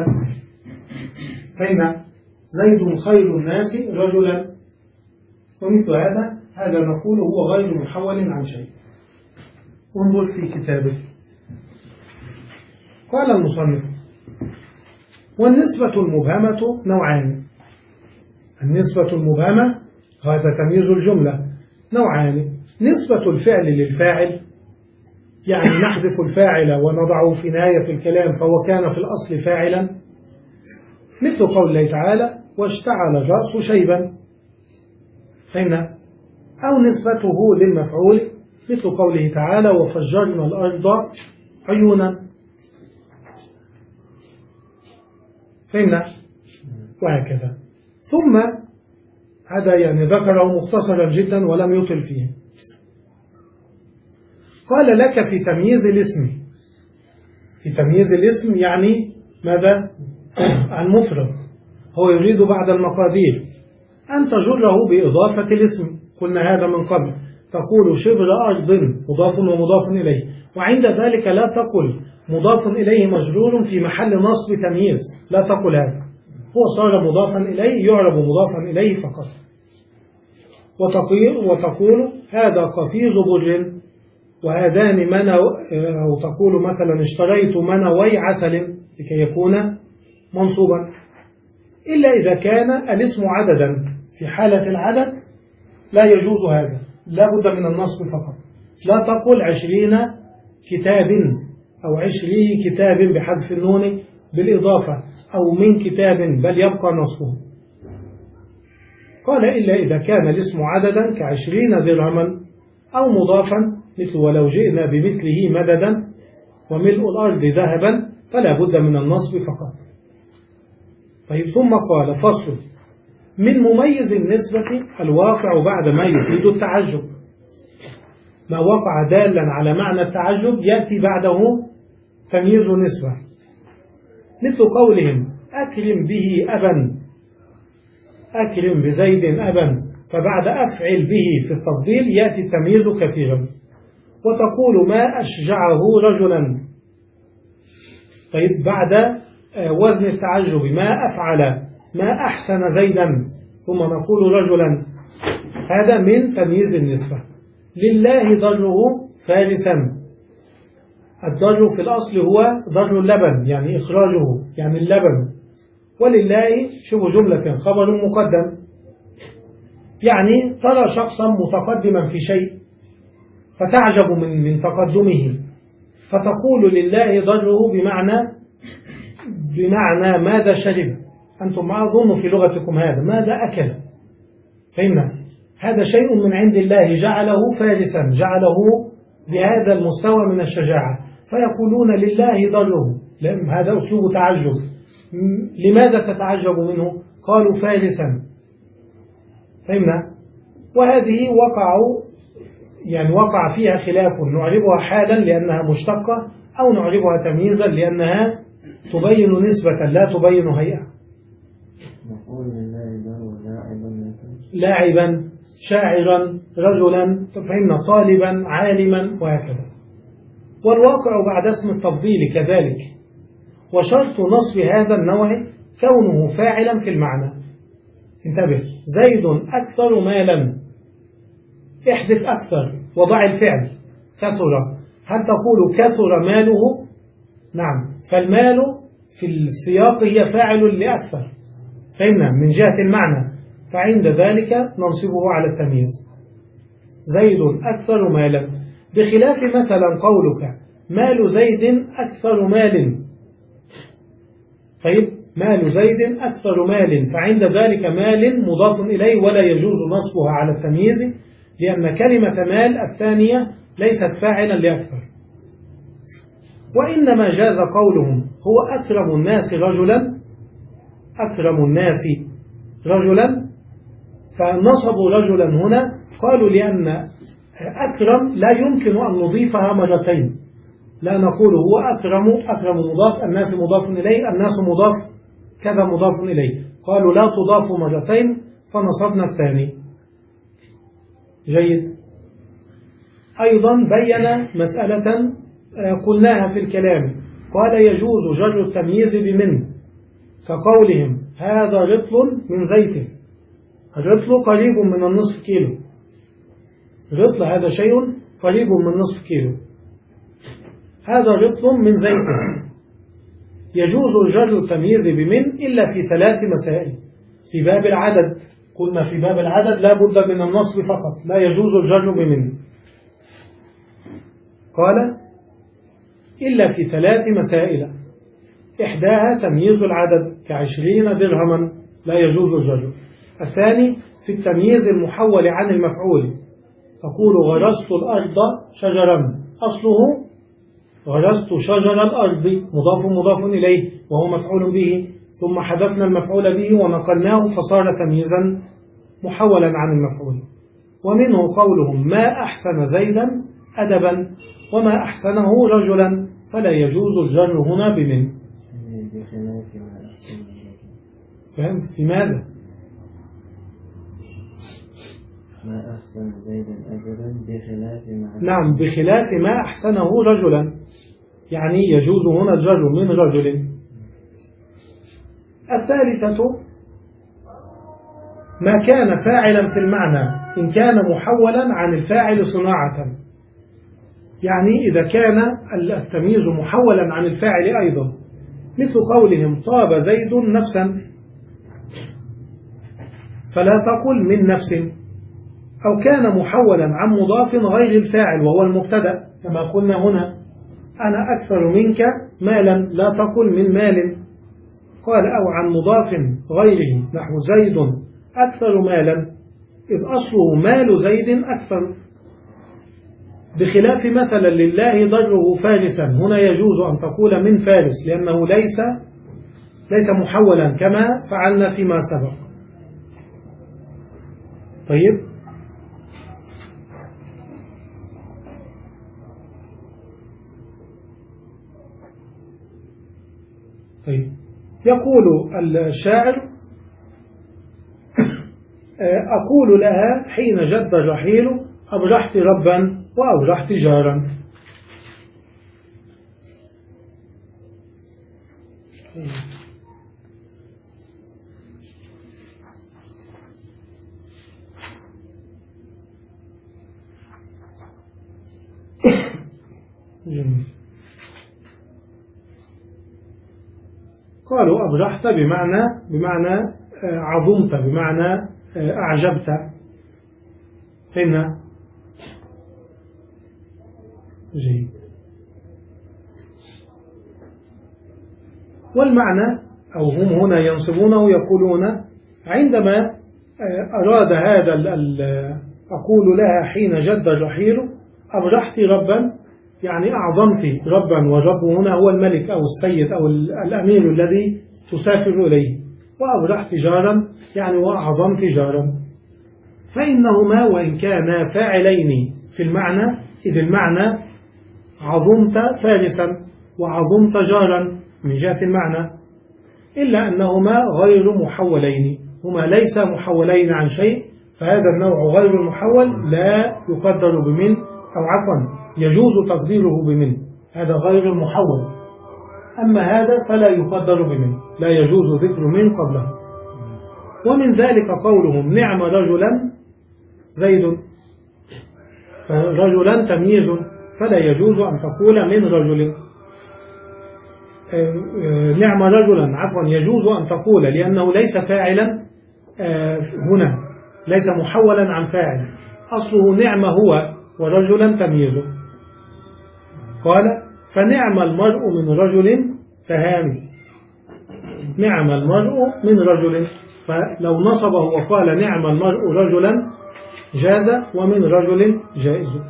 Speaker 2: فإن زيد خير الناس رجلا، ومثل هذا هذا نقول هو غير محول عن شيء. انظر في كتابه. قال المصنف: والنسبة المبهمة نوعان. النسبة المبهمة هذا تمييز الجملة نوعان: نسبة الفعل للفاعل، يعني نحذف الفاعل ونضعه في نهاية الكلام فهو كان في الأصل فاعلا، مثل قول الله تعالى: واشتعل الرأس شيبا، فإن أو نسبته للمفعول مثل قوله تعالى: وفجرنا الأرض عيونا، فهمنا؟ وهكذا. ثم هذا يعني ذكره مختصرا جدا ولم يطل فيه. قال لك في تمييز الاسم، في تمييز الاسم يعني ماذا؟ المفرد، هو يريد بعد المقادير أن تجره بإضافة الاسم، قلنا هذا من قبل، تقول شبر أرض مضاف ومضاف إليه، وعند ذلك لا تقل مضاف إليه مجرور في محل نصب تمييز، لا تقل هذا، هو صار مضافا إليه يعرب مضافا إليه فقط. وتقول هذا قفيز بر، وهذان منو، أو تقول مثلا اشتريت منوي عسل لكي يكون منصوبا، إلا إذا كان الاسم عددا. في حالة العدد لا يجوز هذا، لا بد من النصب فقط. لا تقل عشرين كتاب أو عشري كتاب بحذف النون بالإضافة، أو من كتاب، بل يبقى نصبه. قال إلا إذا كان الاسم عددا كعشرين درهما، أو مضافا مثل ولو جئنا بمثله مددا وملء الأرض ذهبا، فلا بد من النصب فقط. طيب، ثم قال: فصل: من مميز النسبة الواقع بعد ما يفيد التعجب. ما وقع دالا على معنى التعجب يأتي بعده تمييز نسبة، مثل قولهم أكرم به أبا، أكرم بزيد أبا، فبعد أفعل به في التفضيل يأتي التمييز كثيرا. وتقول ما أشجعه رجلا، طيب بعد وزن التعجب ما أفعل، ما أحسن زيدا، ثم نقول رجلا، هذا من تمييز النسبة. لله ضره فارسا، الضر في الأصل هو ضر اللبن، يعني إخراجه، يعني اللبن. ولله شبه جملة خبر مقدم، يعني ترى شخصا متقدما في شيء فتعجب من من تقدمه، فتقول لله ضره بمعنى بمعنى ماذا شرب، أنتم ما أظن في لغتكم هذا، ماذا أكل، فهمنا؟ هذا شيء من عند الله جعله فارسا، جعله بهذا المستوى من الشجاعة، فيقولون لله ضره، هذا أسلوب تعجب. لماذا تتعجب منه؟ قالوا فارسا، فهمنا؟ وهذه وقعوا يعني وقع فيها خلاف، نعربها حالا لأنها مشتقة، أو نعربها تمييزا لأنها تبين نسبة لا تبين هيئة. لاعبا، شاعرا، رجلا، فهمنا؟ طالبا، عالما، وهكذا. والواقع بعد اسم التفضيل كذلك. وشرط نصب هذا النوع كونه فاعلا في المعنى. انتبه: زيد أكثر مالا، احذف أكثر وضع الفعل كثر. هل تقول كثر ماله؟ نعم، فالمال في السياق هي فاعل لأكثر، فهمنا من جهة المعنى، فعند ذلك ننصبه على التمييز. زيد أكثر مالا، بخلاف مثلا قولك مال زيد أكثر مال. طيب مال زيد أكثر مال، فعند ذلك مال مضاف إليه ولا يجوز نصبها على التمييز، لأن كلمة مال الثانية ليست فاعلا لأكثر. وإنما جاز قولهم هو أكرم الناس رجلا، أكرم الناس رجلا، فنصبوا رجلا هنا قالوا لأن أكرم لا يمكن أن نضيفها مرتين، لا نقول هو أكرم، أكرم مضاف، الناس مضاف إليه، الناس مضاف كذا مضاف إليه، قالوا لا تضاف مرتين فنصبنا الثاني. جيد. أيضا بين مسألة قلناها في الكلام، قال يجوز جر التمييز بمن، كقولهم هذا رطل من زيت. الرطل قريب من النصف كيلو، رطل هذا شيء قريب من نصف كيلو، هذا رطل من زيت. يجوز جر التمييز بمن إلا في ثلاث مسائل. في باب العدد قلنا في باب العدد لا بد من النصب فقط، لا يجوز الجر بمن. قال إلا في ثلاث مسائل، إحداها تمييز العدد كعشرين درهما لا يجوز الجر. الثاني في التمييز المحول عن المفعول، تقول غرست الأرض شجرا، أصله غرست شجر الأرض مضاف مضاف إليه وهو مفعول به، ثم حذفنا المفعول به ونقلناه فصار تمييزا محولا عن المفعول. ومنه قولهم ما أحسن زيدا أدبا وما أحسنه رجلا، فلا يجوز الجر هنا بمن. فهم في ماذا؟
Speaker 3: ما أحسن زيدا أدبا بخلاف ما
Speaker 2: نعم بخلاف ما أحسنه رجلا، يعني يجوز هنا الجر من رجل. الثالثة ما كان فاعلا في المعنى إن كان محولا عن الفاعل صناعة، يعني إذا كان التمييز محولا عن الفاعل أيضا، مثل قولهم طاب زيد نفسا، فلا تقل من نفس. أو كان محولا عن مضاف غير الفاعل وهو المبتدأ، كما قلنا هنا أنا أكثر منك مالا، لا تقل من مال. قال أو عن مضاف غيره نحو زيد أكثر مالا، إذ أصله مال زيد أكثر. بخلاف مثلا لله ضره فارسا، هنا يجوز أن تقول من فارس لأنه ليس ليس محولا كما فعلنا فيما سبق. طيب طيب يقول الشاعر أقول لها حين جد الرحيل أبرحت ربا وأبرحت جارا. جميل. قالوا أبرحت بمعنى بمعنى عظمت، بمعنى أعجبت. فهمنا؟ جيد. والمعنى أو هم هنا ينصبونه يقولون عندما أراد هذا أقول لها حين جد الرحيل أبرحت ربا، يعني أعظمت ربا، والرب هنا هو الملك أو السيد أو الأمير الذي تسافر إليه، وأبرحت جارا يعني وأعظمت جارا. فإنهما وإن كانا فاعلين في المعنى، إذ المعنى عظمت فارسا وعظمت جارا من جهة المعنى، إلا أنهما غير محولين، هما ليس محولين عن شيء، فهذا النوع غير المحول لا يقدر بمن، أو عفوا يجوز تقديره بمن، هذا غير المحول. أما هذا فلا يقدر بمن، لا يجوز ذكر من قبله. ومن ذلك قولهم نعم رجلا زيد، فرجلا تمييز فلا يجوز أن تقول من رجل. نعم رجلا عفوا يجوز أن تقول لأنه ليس فاعلا هنا، ليس محولا عن فاعل، أصله نعم هو ورجلا تمييز. قال فنعم المرء من رجل فهامي، نعم المرء من رجل، فلو نصبه وقال نعم المرء رجلا جاز ومن رجل جائز.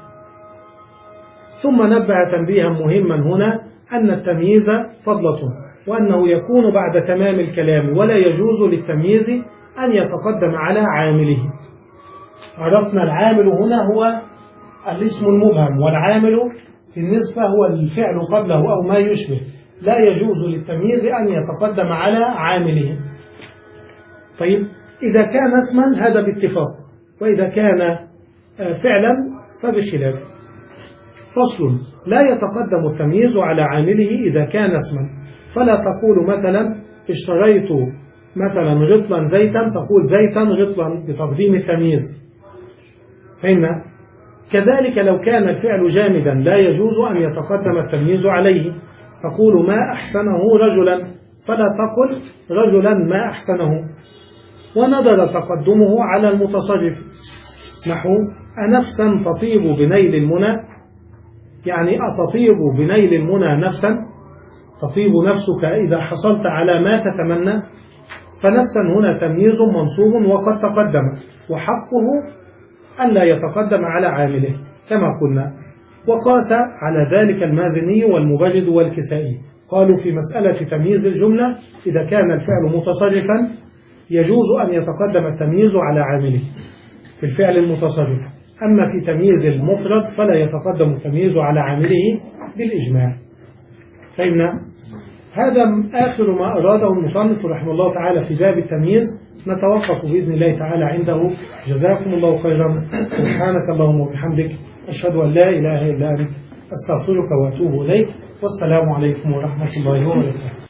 Speaker 2: ثم نبه تنبيها مهما هنا أن التمييز فضلة، وأنه يكون بعد تمام الكلام ولا يجوز للتمييز أن يتقدم على عامله. عرفنا العامل هنا هو الاسم المبهم، والعامل في النسبة هو الفعل قبله أو ما يشبه، لا يجوز للتمييز أن يتقدم على عامله. طيب إذا كان اسما هذا باتفاق، وإذا كان فعلا فبخلاف. فصل: لا يتقدم التمييز على عامله إذا كان اسما، فلا تقول مثلا اشتريت مثلا غطلا زيتا، تقول زيتا غطلا بتقديم التمييز. فهمنا؟ كذلك لو كان الفعل جامدا لا يجوز أن يتقدم التمييز عليه، تقول ما أحسنه رجلا، فلا تقل رجلا ما أحسنه. ونظر تقدمه على المتصرف، نحو أنفسا تطيب بنيل المنى، يعني أتطيب بنيل المنى نفسا، تطيب نفسك إذا حصلت على ما تتمنى. فنفسا هنا تمييز منصوب وقد تقدم، وحقه ألا يتقدم على عامله كما قلنا. وقاس على ذلك المازني والمبرد والكسائي، قالوا في مسألة تمييز الجملة إذا كان الفعل متصرفا يجوز أن يتقدم التمييز على عامله في الفعل المتصرف، أما في تمييز المفرد فلا يتقدم التمييز على عامله بالإجماع. فإن هذا آخر ما أراده المصنف رحمه الله تعالى في باب التمييز. نتوقف بإذن الله تعالى عنده. جزاكم الله خيرا. سبحانك اللهم وبحمدك، أشهد أن لا إله إلا أنت، أستغفرك وأتوب إليك. والسلام عليكم ورحمة الله وبركاته.